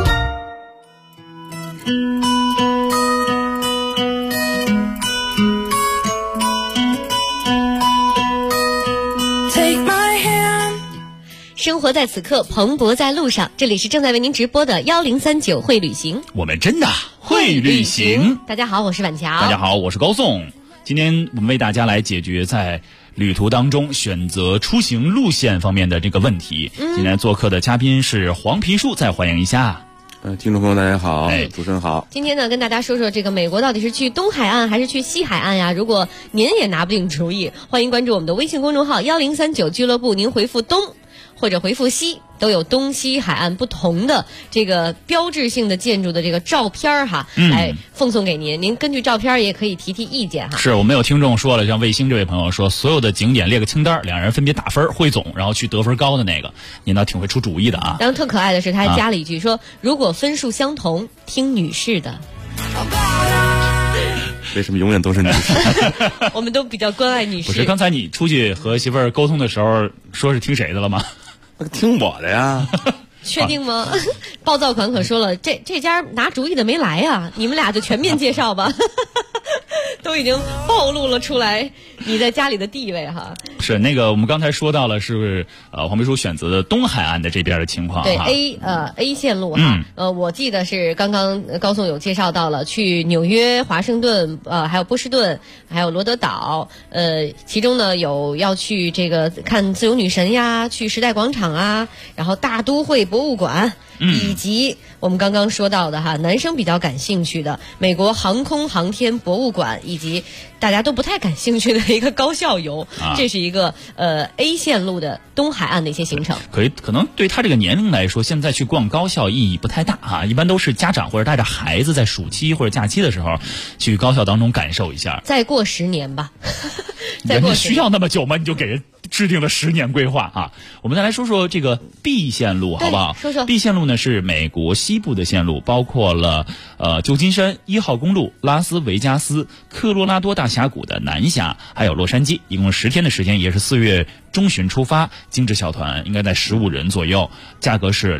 S3: 生活在此刻，蓬勃在路上。这里是正在为您直播的1039会旅行，
S6: 我们真的会旅行。
S3: 大家好，我是婉乔。
S6: 大家好，我是高颂。今天我们为大家来解决在旅途当中选择出行路线方面的这个问题。今天做客的嘉宾是黄皮书，再欢迎一下。
S10: 听众朋友大家好，主持人好。
S3: 今天呢，跟大家说说这个美国到底是去东海岸还是去西海岸呀？如果您也拿不定主意，欢迎关注我们的微信公众号1039俱乐部，您回复东或者回复西，都有东西海岸不同的这个标志性的建筑的这个照片哈，来奉送给您。您根据照片也可以提意见哈。
S6: 是我们有听众说了，像卫星这位朋友说，所有的景点列个清单，两人分别打分汇总，然后去得分高的那个。您倒挺会出主意的啊。
S3: 然后特可爱的是，他还加了一句说，如果分数相同，听女士的。
S10: 为什么永远都是女士？
S3: 我们都比较关爱女士。
S6: 不是，刚才你出去和媳妇儿沟通的时候，说是听谁的了吗？
S10: 听我的呀。
S3: 确定吗？暴躁款可说了，这家拿主意的没来啊，你们俩就全面介绍吧。都已经暴露了出来你在家里的地位哈。
S6: 是那个我们刚才说到了是黄皮书选择的东海岸的这边的情况。
S3: 对 A 线路哈。我记得是刚刚高颂有介绍到了去纽约、华盛顿还有波士顿还有罗德岛其中呢有要去这个看自由女神呀，去时代广场啊，然后大都会博物馆。以及我们刚刚说到的哈，男生比较感兴趣的美国航空航天博物馆，以及大家都不太感兴趣的一个高校游，这是一个A 线路的东海岸的一些行程。
S6: 可能对他这个年龄来说，现在去逛高校意义不太大哈，一般都是家长或者带着孩子在暑期或者假期的时候去高校当中感受一下。
S3: 再过10年吧。
S6: 再过10年需要那么久吗？你就给人制定了10年规划啊！我们再来说说这个 B 线路好不好？
S3: 说说
S6: B 线路呢是美国西部的线路，包括了旧金山1号公路、拉斯维加斯、科罗拉多大峡谷的南峡，还有洛杉矶，一共10天的时间，也是4月中旬出发，精致小团应该在15人左右，价格是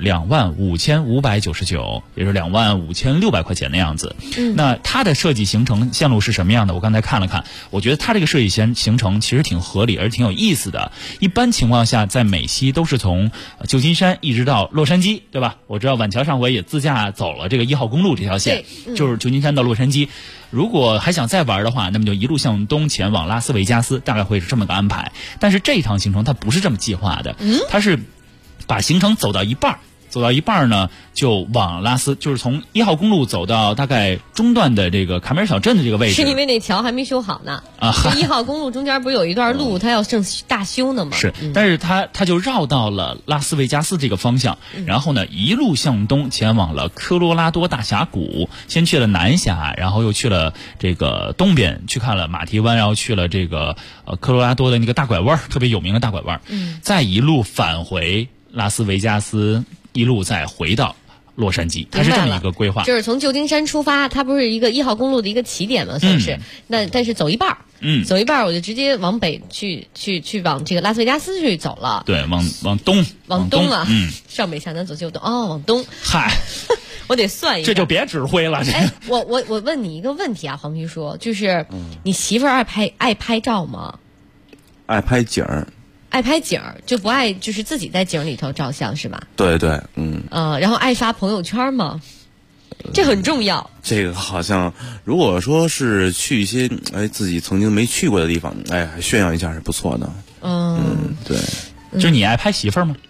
S6: 25599，也是25600块钱的样子。那它的设计行程线路是什么样的？我刚才看了看，我觉得它这个设计行程其实挺合理，而且挺有意思的。一般情况下，在美西都是从旧金山一直到洛杉矶，对吧？我知道晚桥上回也自驾走了这个1号公路这条线，就是旧金山到洛杉矶。如果还想再玩的话，那么就一路向东前往拉斯维加斯，大概会是这么个安排。但是这趟行程它不是这么计划的，它是把行程走到一半呢，就往就是从1号公路走到大概中段的这个卡梅尔小镇的这个位置。
S3: 是因为那桥还没修好呢啊！1号公路中间不是有一段路，它要正大修呢吗？
S6: 是，但是它就绕到了拉斯维加斯这个方向，然后呢一路向东前往了科罗拉多大峡谷，先去了南峡，然后又去了这个东边去看了马蹄湾，然后去了这个科罗拉多的那个大拐弯，特别有名的大拐弯，再一路返回拉斯维加斯。一路再回到洛杉矶，它是这么一个规划。
S3: 就是从旧金山出发，它不是一个1号公路的一个起点嘛，算是。那但是走一半儿。走一半儿我就直接往北去往这个拉斯维加斯去走了。
S6: 对，往东
S3: 啊，上北下南左西右东，往东。
S6: 嗨，
S3: 我得算一下。
S6: 这就别指挥了。
S3: 哎，我问你一个问题啊，黄皮叔，就是你媳妇儿爱拍照吗？
S10: 爱拍景儿。
S3: 爱拍景儿就不爱就是自己在景里头照相是吧？
S10: 对，
S3: 然后爱发朋友圈吗？这很重要。
S10: 这个好像，如果说是去一些自己曾经没去过的地方，炫耀一下是不错的。对。
S6: 就是你爱拍媳妇儿吗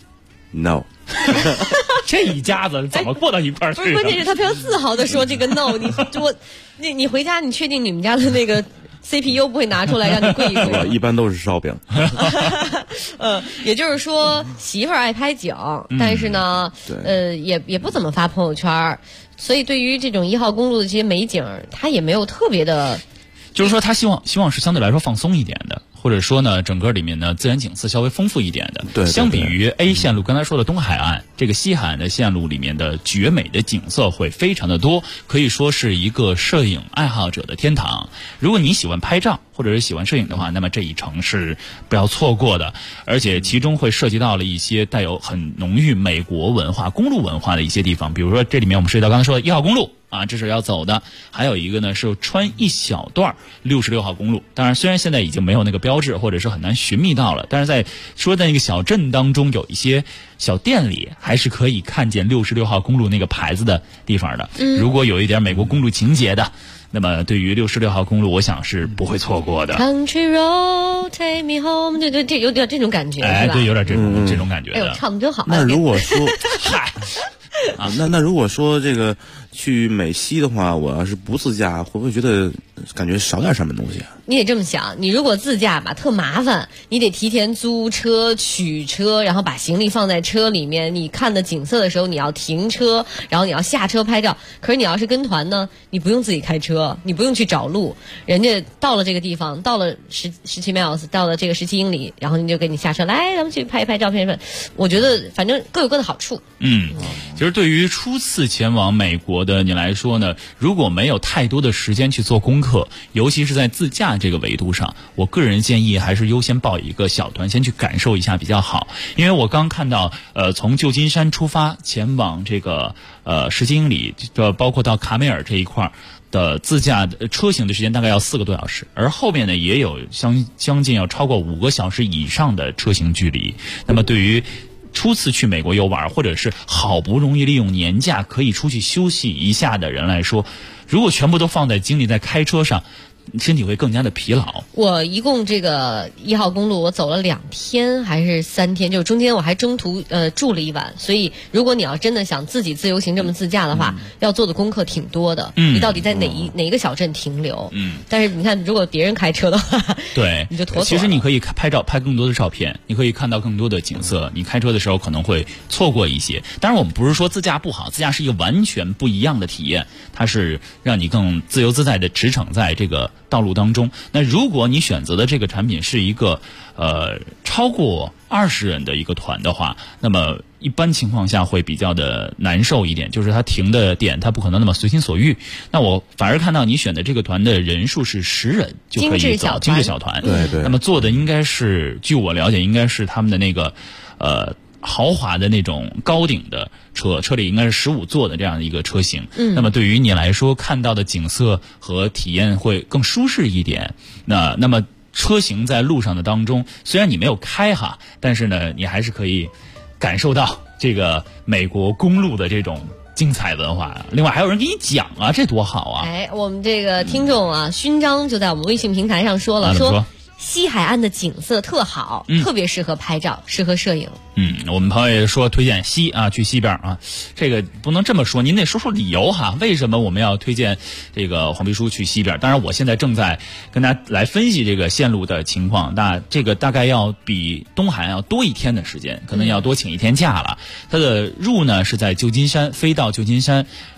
S10: ？No。
S6: 这一家子怎么过到一块儿去？
S3: 不是，关键是他非常自豪的说这个 no。你回家，你确定你们家的那个 CPU 不会拿出来让你跪一跪？
S10: 我一般都是烧饼。
S3: 也就是说，媳妇儿爱拍景，但是呢，也不怎么发朋友圈，所以对于这种1号公路的这些美景，他也没有特别的。
S6: 就是说，他希望是相对来说放松一点的，或者说呢，整个里面呢自然景色稍微丰富一点的。
S10: 对，
S6: 相比于 A 线路刚才说的东海岸，这个西海岸的线路里面的绝美的景色会非常的多，可以说是一个摄影爱好者的天堂。如果你喜欢拍照或者是喜欢摄影的话，那么这一程是不要错过的。而且其中会涉及到了一些带有很浓郁美国文化、公路文化的一些地方，比如说这里面我们涉及到刚才说的1号公路。这是要走的。还有一个呢是穿一小段66号公路，当然虽然现在已经没有那个标志或者是很难寻觅到了，但是在那个小镇当中有一些小店里还是可以看见66号公路那个牌子的地方的。如果有一点美国公路情节的，那么对于66号公路我想是不会错过的。
S3: Country road take me home， 对，有点这种感觉。
S6: 对，有点这种感觉的。
S3: 唱得真好。
S10: 那如果说嗨那如果说这个去美西的话，我要是不自驾，会不会觉得感觉少点什么东西啊？
S3: 你得这么想，你如果自驾吧，特麻烦，你得提前租车、取车，然后把行李放在车里面。你看的景色的时候，你要停车，然后你要下车拍照。可是你要是跟团呢，你不用自己开车，你不用去找路，人家到了这个地方，到了17 miles， 到了这个17英里，然后你就给你下车，来，咱们去拍一拍照片。我觉得反正各有各的好处。
S6: 其实对于初次前往美国的你来说呢，如果没有太多的时间去做功课，尤其是在自驾这个维度上，我个人建议还是优先报一个小团，先去感受一下比较好。因为我刚看到从旧金山出发前往这个17英里，包括到卡梅尔这一块的自驾车行的时间大概要4个多小时，而后面呢也有将近要超过5个小时以上的车行距离。那么对于初次去美国游玩，或者是好不容易利用年假可以出去休息一下的人来说，如果全部都放在精力在开车上，身体会更加的疲劳。
S3: 我一共这个1号公路我走了2天还是3天，就中间我还中途住了1晚，所以如果你要真的想自己自由行这么自驾的话，要做的功课挺多的。你到底在哪一个小镇停留？但是你看，如果别人开车的话，
S6: 对，
S3: 你就妥妥。
S6: 其实你可以拍更多的照片，你可以看到更多的景色。你开车的时候可能会错过一些。当然，我们不是说自驾不好，自驾是一个完全不一样的体验，它是让你更自由自在的驰骋在这个道路当中。那如果你选择的这个产品是一个超过20人的一个团的话，那么一般情况下会比较的难受一点，就是它停的点它不可能那么随心所欲。那我反而看到你选的这个团的人数是10人就可以走精致小团。
S10: 对。
S6: 那么做的应该是，据我了解，应该是他们的那个豪华的那种高顶的车里应该是15座的这样的一个车型。那么对于你来说，看到的景色和体验会更舒适一点。那么车行在路上的当中，虽然你没有开哈，但是呢，你还是可以感受到这个美国公路的这种精彩文化。另外还有人给你讲啊，这多好啊！
S3: 我们这个听众啊，勋章就在我们微信平台上说了，说西海岸的景色特好，特别适合拍照，适合摄影。
S6: 我们朋友也说推荐去西边啊，这个不能这么说，您得说说理由哈，为什么我们要推荐这个黄皮书去西边？当然，我现在正在跟大家来分析这个线路的情况，那这个大概要比东海岸要多1天的时间，可能要多请1天假了。它的入呢是在旧金山，飞到旧金山。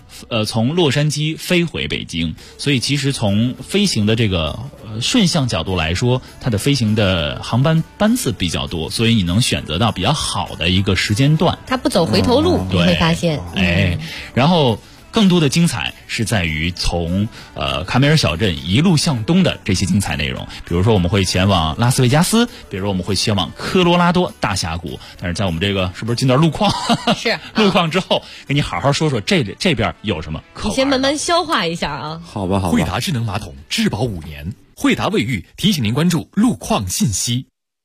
S6: 从洛杉矶飞回北京，所以其实从飞行的这个顺向角度来说，它的飞行的航班班次比较多，所以你能选择到比较好的一个时间段。
S3: 它不走回头路，你会发现。
S6: 然后更多的精彩是在于从卡梅尔小镇一路向东的这些精彩内容，比如说我们会前往拉斯维加斯，比如说我们会前往科罗拉多大峡谷，但是在我们这个是不是进段路况？
S3: 是
S6: 路况之后，给你好好说说这边有什么可玩的。
S3: 你先慢慢消化一下啊。
S10: 好吧。
S12: 惠达智能马桶质保5年，惠达卫浴提醒您关注路况信息。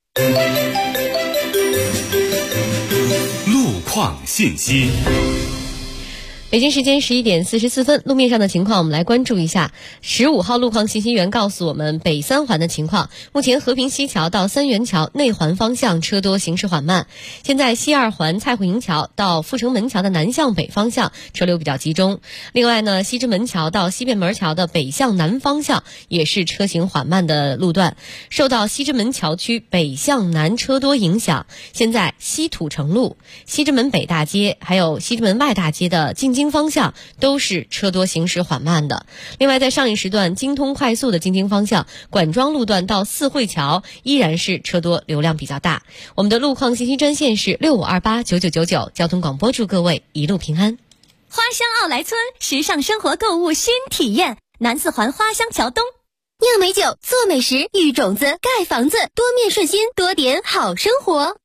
S1: 路况信息。
S3: 北京时间11点44分，路面上的情况我们来关注一下。15号路况信息员告诉我们北三环的情况，目前和平西桥到三元桥内环方向车多，行驶缓慢。现在西二环蔡慧营桥到阜成门桥的南向北方向车流比较集中。另外呢，西直门桥到西便门桥的北向南方向也是车行缓慢的路段。受到西直门桥区北向南车多影响，现在西土城路、西直门北大街还有西直门外大街的进京方向都是车多行驶缓慢的。另外在上一时段京通快速的进京方向管庄路段到四惠桥依然是车多，流量比较大。我们的路况信息专线是65289999，交通广播祝各位一路平安。
S16: 花乡奥莱村，时尚生活购物新体验，南四环花乡桥东。酿美酒，做美食，育种子，盖房子，多面顺心，多点好生活。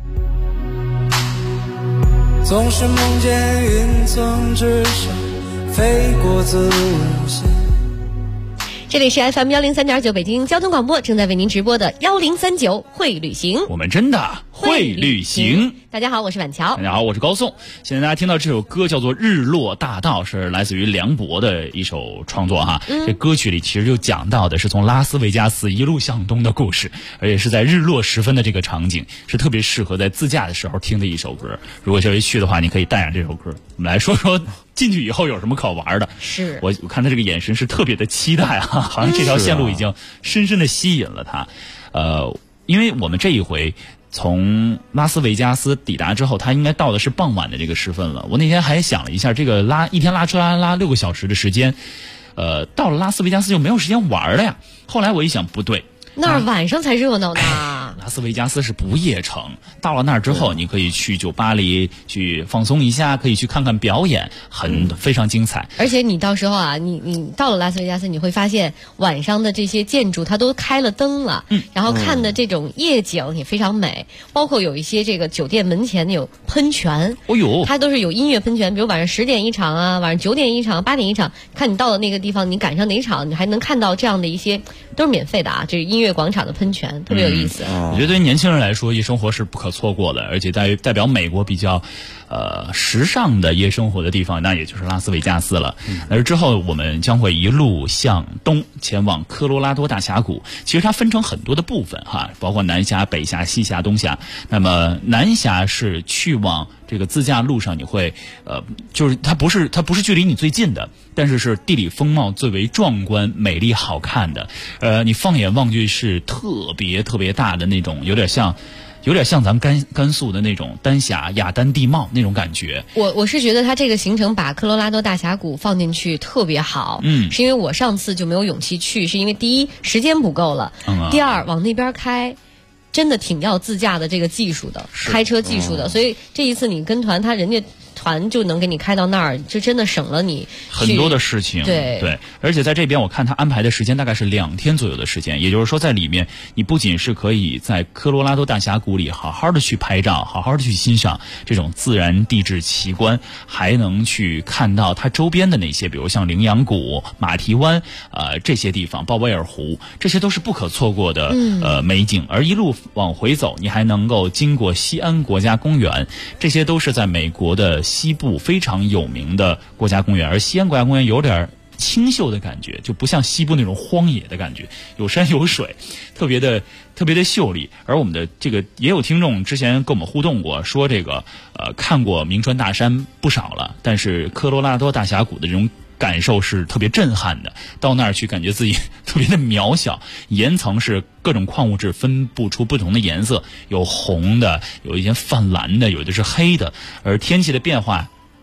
S9: 总是梦见云层之上飞过自无限。
S3: 这里是 FM 103.9北京交通广播正在为您直播的1039会旅行，
S6: 我们真的会旅行。
S3: 大家好，我是婉乔。
S6: 大家好，我是高颂。现在大家听到这首歌叫做《日落大道》，是来自于梁博的一首创作哈。这歌曲里其实就讲到的是从拉斯维加斯一路向东的故事，而且是在日落时分的这个场景，是特别适合在自驾的时候听的一首歌。如果这回去的话，你可以带上这首歌。我们来说说进去以后有什么可玩的。
S3: 是
S6: 我看他这个眼神是特别的期待啊，好像这条线路已经深深的吸引了他。因为我们这一回从拉斯维加斯抵达之后，他应该到的是傍晚的这个时分了。我那天还想了一下，这个一天拉车拉6个小时的时间，到了拉斯维加斯就没有时间玩了呀。后来我一想，不对，
S3: 那儿晚上才热闹呢。
S6: 拉斯维加斯是不夜城，到了那儿之后，你可以去酒吧里去放松一下，可以去看看表演，非常精彩。
S3: 而且你到时候啊，你到了拉斯维加斯，你会发现晚上的这些建筑它都开了灯了，然后看的这种夜景也非常美，包括有一些这个酒店门前有喷泉，它都是有音乐喷泉，比如晚上10点一场啊，晚上9点一场，8点一场，看你到了那个地方，你赶上哪场，你还能看到这样的一些都是免费的啊，这是音乐广场的喷泉，特别有意思。
S6: 我觉得对于年轻人来说，夜生活是不可错过的，而且代表美国比较时尚的夜生活的地方，那也就是拉斯维加斯了。而之后我们将会一路向东前往科罗拉多大峡谷。其实它分成很多的部分哈，包括南峡、北峡、西峡、东峡。那么南峡是去往这个自驾路上，你会就是它不是距离你最近的，但是是地理风貌最为壮观、美丽、好看的。你放眼望去是特别特别大的那种，有点像咱们甘肃的那种丹霞雅丹地貌那种感觉。
S3: 我是觉得它这个行程把科罗拉多大峡谷放进去特别好，是因为我上次就没有勇气去，是因为第一时间不够了，第二往那边开真的挺要自驾的这个技术的，开车技术的，所以这一次你跟团，人家团就能给你开到那儿，就真的省了你
S6: 很多的事情。对，而且在这边我看他安排的时间大概是2天左右的时间，也就是说在里面你不仅是可以在科罗拉多大峡谷里好好的去拍照，好好的去欣赏这种自然地质奇观，还能去看到它周边的那些，比如像羚羊谷、马蹄湾这些地方，鲍威尔湖，这些都是不可错过的美景。而一路往回走，你还能够经过西安国家公园，这些都是在美国的西部非常有名的国家公园。而西安国家公园有点清秀的感觉，就不像西部那种荒野的感觉，有山有水，特别的秀丽。而我们的这个也有听众之前跟我们互动过，说这个看过名川大山不少了，但是科罗拉多大峡谷的这种感受是特别震撼的，到那儿去感觉自己特别的渺小，岩层是各种矿物质分布出不同的颜色，有红的，有一些泛蓝的，有的是黑的，而天气的变化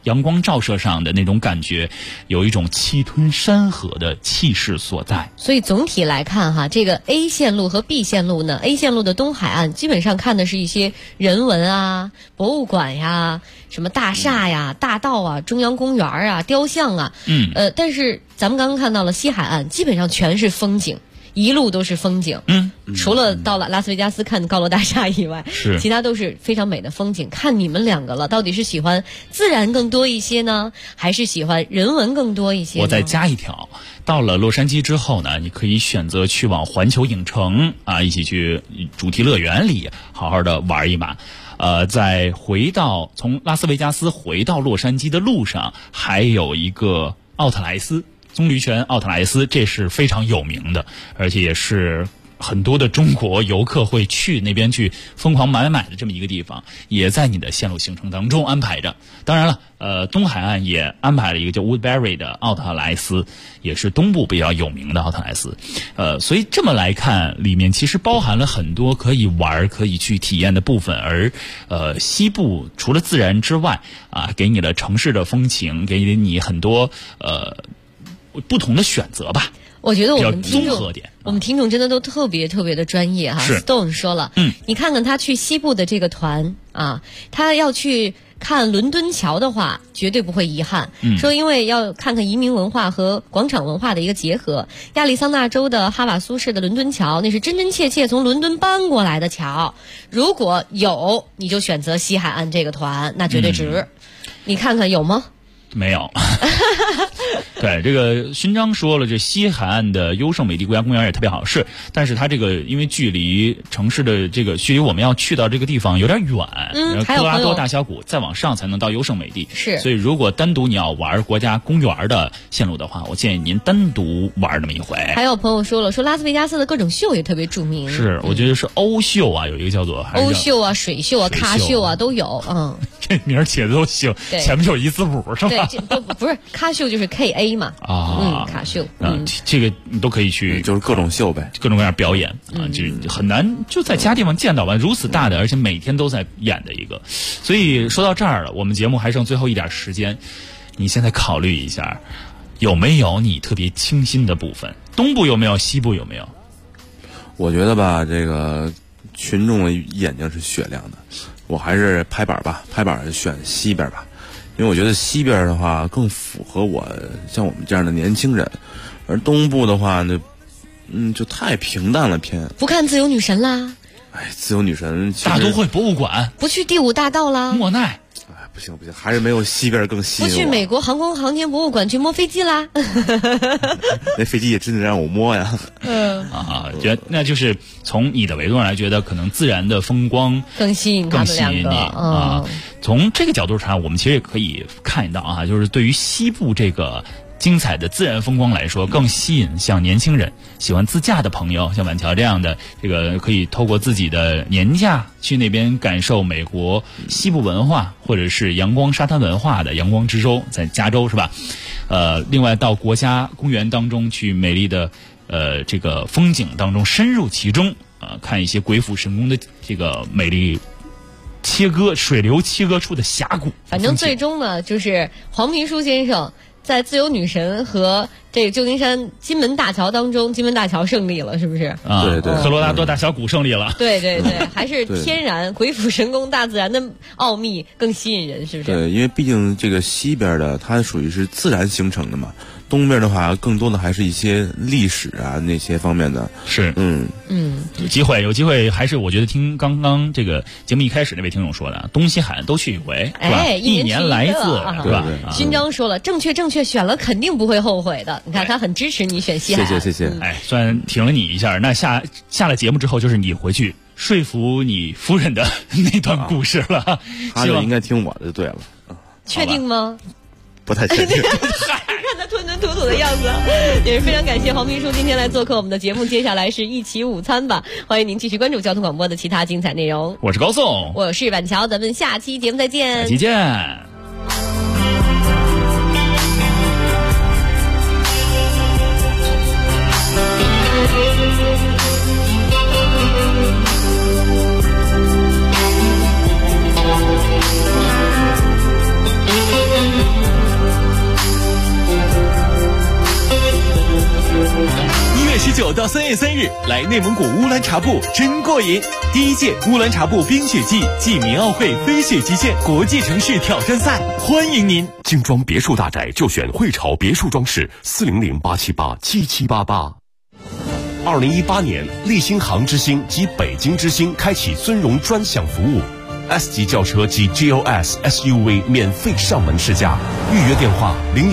S6: 阳光照射上的那种感觉，有一种气吞山河的气势所在。
S3: 所以总体来看哈，这个 A 线路和 B 线路呢 ，A 线路的东海岸基本上看的是一些人文啊、博物馆呀、什么大厦呀、大道啊、中央公园啊、雕像啊。但是咱们刚刚看到了西海岸，基本上全是风景。一路都是风景，除了到了拉斯维加斯看高楼大厦以外，其他都是非常美的风景。看你们两个了，到底是喜欢自然更多一些呢，还是喜欢人文更多一些呢？
S6: 我再加一条，到了洛杉矶之后呢，你可以选择去往环球影城啊，一起去主题乐园里好好的玩一把。在从拉斯维加斯回到洛杉矶的路上，还有一个奥特莱斯。棕榈泉奥特莱斯，这是非常有名的，而且也是很多的中国游客会去那边去疯狂买的这么一个地方，也在你的线路行程当中安排着。当然了，东海岸也安排了一个叫 Woodbury 的奥特莱斯，也是东部比较有名的奥特莱斯。所以这么来看，里面其实包含了很多可以玩、可以去体验的部分。而西部除了自然之外啊，给你了城市的风情，给你很多不同的选择吧。
S3: 我觉得我们
S6: 综合点，
S3: 我们听众真的都特别特别的专业哈。Stone 说了，你看看他去西部的这个团啊，他要去看伦敦桥的话，绝对不会遗憾。说因为要看看移民文化和广场文化的一个结合。亚利桑那州的哈瓦苏市的伦敦桥，那是真真切切从伦敦搬过来的桥。如果有，你就选择西海岸这个团，那绝对值。你看看有吗？
S6: 没有。对，这个勋章说了，这西海岸的优胜美地国家公园也特别好，但是它这个因为距离城市的这个距离我们要去到这个地方有点远，科罗拉多大峡谷再往上才能到优胜美地，所以如果单独你要玩国家公园的线路的话，我建议您单独玩那么一回。
S3: 还有朋友说了，说拉斯维加斯的各种秀也特别著名，
S6: 我觉得是欧秀啊，有一个叫做
S3: 欧秀啊、水秀啊、咖秀啊都有，
S6: 这名起的都行，前面就是一字母是吧？
S3: 对，不是咖秀就是 KA 嘛，卡秀，
S6: 这个你都可以去，
S10: 就是各种秀呗，
S6: 各种各样表演啊，就很难就在其他地方见到吧，如此大的，而且每天都在演的一个。所以说到这儿了，我们节目还剩最后一点时间，你现在考虑一下，有没有你特别清新的部分？东部有没有？西部有没有？
S10: 我觉得吧，这个群众的眼睛是雪亮的，我还是拍板选西边吧。因为我觉得西边的话更符合像我们这样的年轻人，而东部的话呢，就太平淡了偏。
S3: 不看自由女神啦，
S10: 自由女神
S6: 大都会博物馆，
S3: 不去第5大道啦，
S6: 莫奈。
S10: 不行，还是没有西边更吸引我。
S3: 不去美国航空航天博物馆去摸飞机啦？
S10: 那飞机也真的让我摸呀。
S6: 觉得那就是从你的维度上来，觉得可能自然的风光
S3: 更吸引
S6: 你啊。从这个角度上，我们其实也可以看到啊，就是对于西部这个精彩的自然风光来说，更吸引像年轻人喜欢自驾的朋友，像晚桥这样的，这个可以透过自己的年假去那边感受美国西部文化，或者是阳光沙滩文化的阳光之州，在加州是吧？另外到国家公园当中去美丽的这个风景当中深入其中看一些鬼斧神工的这个美丽水流切割出的峡谷。
S3: 反正最终呢，就是黄明书先生在自由女神和这个旧金山金门大桥当中，金门大桥胜利了，是不是？
S10: 对，
S6: 科罗拉多大峡谷胜利了。
S3: 对，还是天然鬼斧神工大自然的奥秘更吸引人，是不是？
S10: 对，因为毕竟这个西边的它属于是自然形成的嘛，东边的话更多的还是一些历史啊那些方面的。
S6: 是，有机会还是我觉得听刚刚这个节目一开始那位听众说的，东西海岸都去一回，是吧？一年来一次，是吧？
S3: 勋章说了，正确，选了肯定不会后悔的。你看他很支持你选西海岸。
S10: 谢谢。
S6: 虽然停了你一下，那下了节目之后就是你回去说服你夫人的那段故事了。
S10: 他就应该听我的就对了。
S3: 确定吗？
S10: 不太确定。
S3: 看他吞吞吐吐的样子，也是非常感谢黄明书今天来做客我们的节目。接下来是一起午餐吧，欢迎您继续关注交通广播的其他精彩内容。
S6: 我是高颂，
S3: 我是板桥，咱们下期节目再见。
S6: 下期见。
S12: 3月3日，来内蒙古乌兰察布真过瘾！第1届乌兰察布冰雪季暨民奥会飞雪极限国际城市挑战赛，欢迎您！
S1: 精装别墅大宅就选汇潮别墅装饰，400-878-7788。2018年，立新航之星及北京之星开启尊荣专享服务。S 级轿车及 GLS SUV 免费上门试驾，预约电话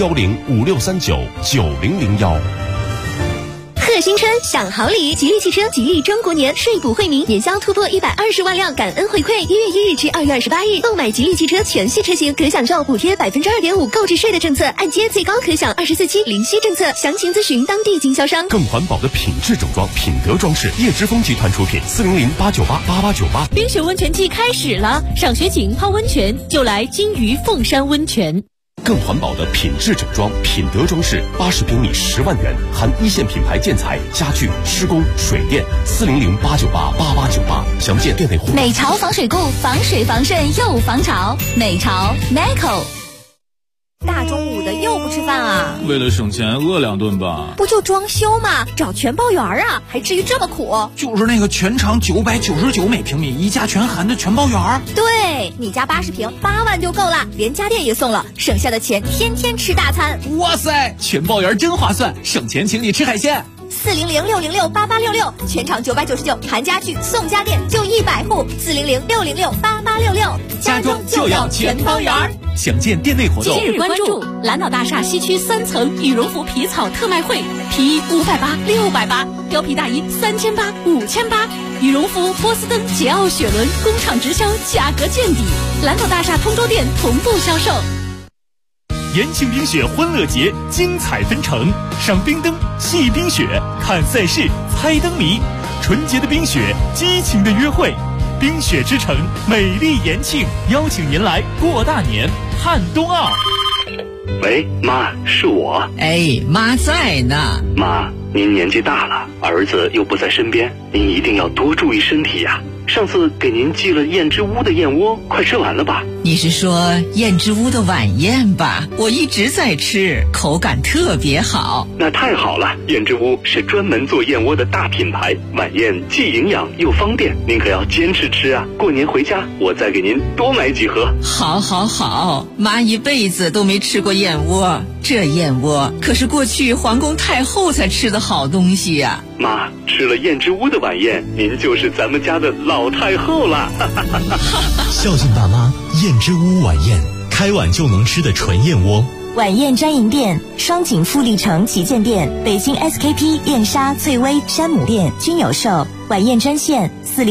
S1: 01056399001。
S16: 贺新春享好礼，吉利汽车吉利中国年税补惠民，年销突破120万辆感恩回馈。1月1日至2月28日，购买吉利汽车全系车型可享受补贴2.5%购置税的政策，按揭最高可享24期零息政策。详情咨询当地经销商。
S1: 更环保的品质整装，品德装饰，叶之峰集团出品，400-898-8898。
S13: 冰雪温泉季开始了，赏雪景泡温泉就来金鱼凤山温泉。
S1: 更环保的品质整装，品德装饰，80平米10万元，含1线品牌建材、家具、施工、水电，400-898-8898。详见店内互动。
S16: 美潮防水固，防水防渗又防潮。美潮 Meco。大中午的又不吃饭啊？
S6: 为了省钱，饿2顿吧。
S16: 不就装修吗？找全包园啊，还至于这么苦？
S20: 就是那个全长999每平米，一家全含的全包园。
S16: 对，你家80平8万就够了，连家电也送了，省下的钱天天吃大餐。
S12: 哇塞，全包园真划算，省钱请你吃海鲜。
S16: 400-606-8866，全场999，含家具送家电，就100户。400-606-8866，
S12: 家装就要全包园。详见店内活动。
S13: 今日关注蓝岛大厦西区3层羽绒服皮草特卖会，皮衣580、680，貂皮大衣3800、5800，羽绒服、波司登、捷奥雪伦工厂直销，价格见底。蓝岛大厦通州店同步销售。
S12: 延庆冰雪欢乐节精彩纷呈，赏冰灯、戏冰雪、看赛事、猜灯谜，纯洁的冰雪，激情的约会。冰雪之城，美丽延庆，邀请您来过大年，看冬奥。
S21: 喂，妈，是我。
S14: 哎，妈在呢。
S21: 妈，您年纪大了，儿子又不在身边，您一定要多注意身体呀。上次给您寄了燕之屋的燕窝，快吃完了吧？
S14: 你是说燕之屋的晚宴吧？我一直在吃，口感特别好。
S21: 那太好了，燕之屋是专门做燕窝的大品牌，晚宴既营养又方便，您可要坚持吃啊！过年回家我再给您多买几盒。
S14: 好好好，妈一辈子都没吃过燕窝，这燕窝可是过去皇宫太后才吃的好东西呀。
S21: 妈，吃了燕之屋的晚宴，您就是咱们家的老太后了。
S22: 孝敬爸妈，燕之屋晚宴，开碗就能吃的纯燕窝。
S15: 晚宴专营店：双井富力城旗舰店、北京 SKP 燕莎、翠微、山姆店均有售。晚宴专线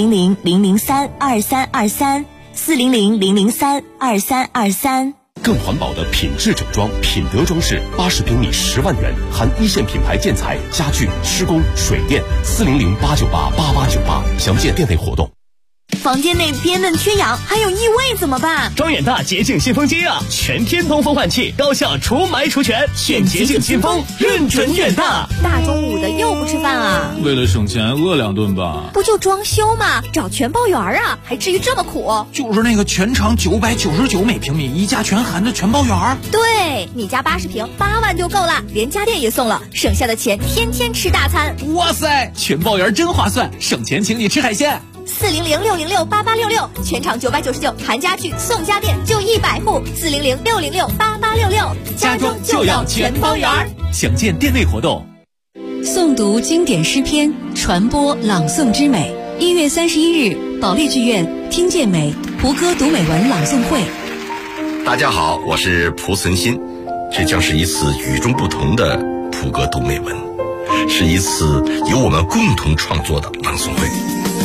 S15: 400-003-2323，400-003-2323。
S1: 更环保的品质整装，品德装饰，80平米10万元，含1线品牌建材、家具、施工、水电，400-898-8898。详见店内活动。
S16: 房间内憋闷缺氧，还有异味怎么办？
S17: 装远大洁净新风机啊，全天通风换气，高效除霾除醛，选洁净新风，认准远大。
S16: 大中午的又不吃饭啊？
S6: 为了省钱，饿2顿吧。
S16: 不就装修吗？找全包园啊，还至于这么苦？
S20: 就是那个全长999每平米，一家全含的全包园。
S16: 对，你家80平8万就够了，连家电也送了，省下的钱天天吃大餐。
S12: 哇塞，全包园真划算，省钱请你吃海鲜。
S16: 400-606-8866，全场999，含家具送家电，就100户。400-606-8866，
S12: 家装就要全包园。详见店内活动。
S3: 诵读经典诗篇，传播朗诵之美。1月31日，保利剧院听见美蒲歌读美文朗诵会。
S23: 大家好，我是蒲存昕，这将是一次与众不同的蒲歌读美文，是一次由我们共同创作的朗诵会。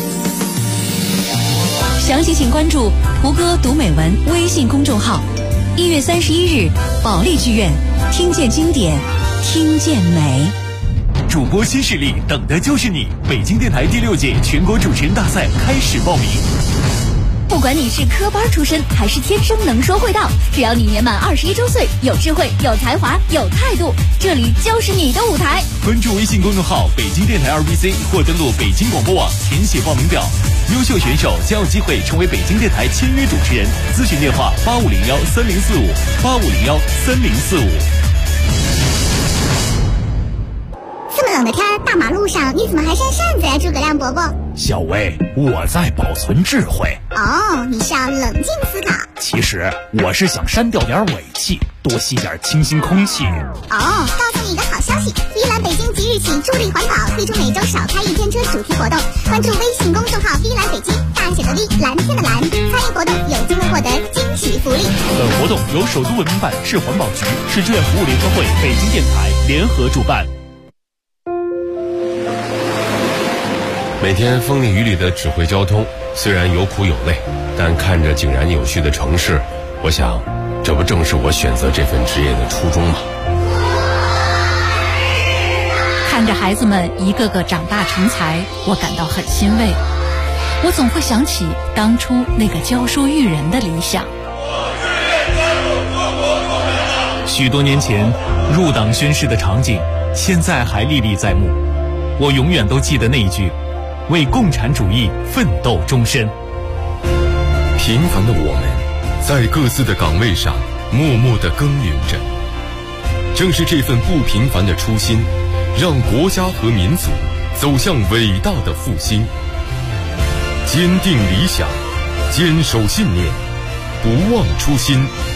S3: 详情请关注蒲歌读美文微信公众号。1月31日，保利剧院听见经典，听见美。
S12: 主播新势力，等的就是你！北京电台第6届全国主持人大赛开始报名。
S16: 不管你是科班出身还是天生能说会道，只要你年满21周岁，有智慧、有才华、有态度，这里就是你的舞台。
S12: 关注微信公众号北京电台2BC 或登录北京广播网填写报名表，优秀选手将有机会成为北京电台签约主持人。咨询电话85013045，85013045。
S18: 这么冷冷的天，大马路上你怎么还扇扇子呀，诸葛亮伯伯？
S12: 小薇，我在保存智慧。
S18: 哦，你是要冷静思考。
S12: 其实我是想删掉点尾气，多吸点清新空气。
S18: 哦，告诉你一个好消息，依兰北京即日起助力环保，推出每周少开一天车主题活动，关注微信公众号依兰北京，大写的 V， 蓝天的蓝，参与活动有机会获得惊喜福利。
S12: 本活动由首都文明办、市环保局、市志愿服务联合会、北京电台联合主办。
S4: 每天风里雨里的指挥交通，虽然有苦有累，但看着井然有序的城市，我想，这不正是我选择这份职业的初衷吗？
S13: 看着孩子们一个个长大成才，我感到很欣慰。我总会想起当初那个教书育人的理想。
S12: 许多年前入党宣誓的场景，现在还历历在目。我永远都记得那一句：为共产主义奋斗终身。
S1: 平凡的我们，在各自的岗位上默默地耕耘着。正是这份不平凡的初心，让国家和民族走向伟大的复兴。坚定理想，坚守信念，不忘初心，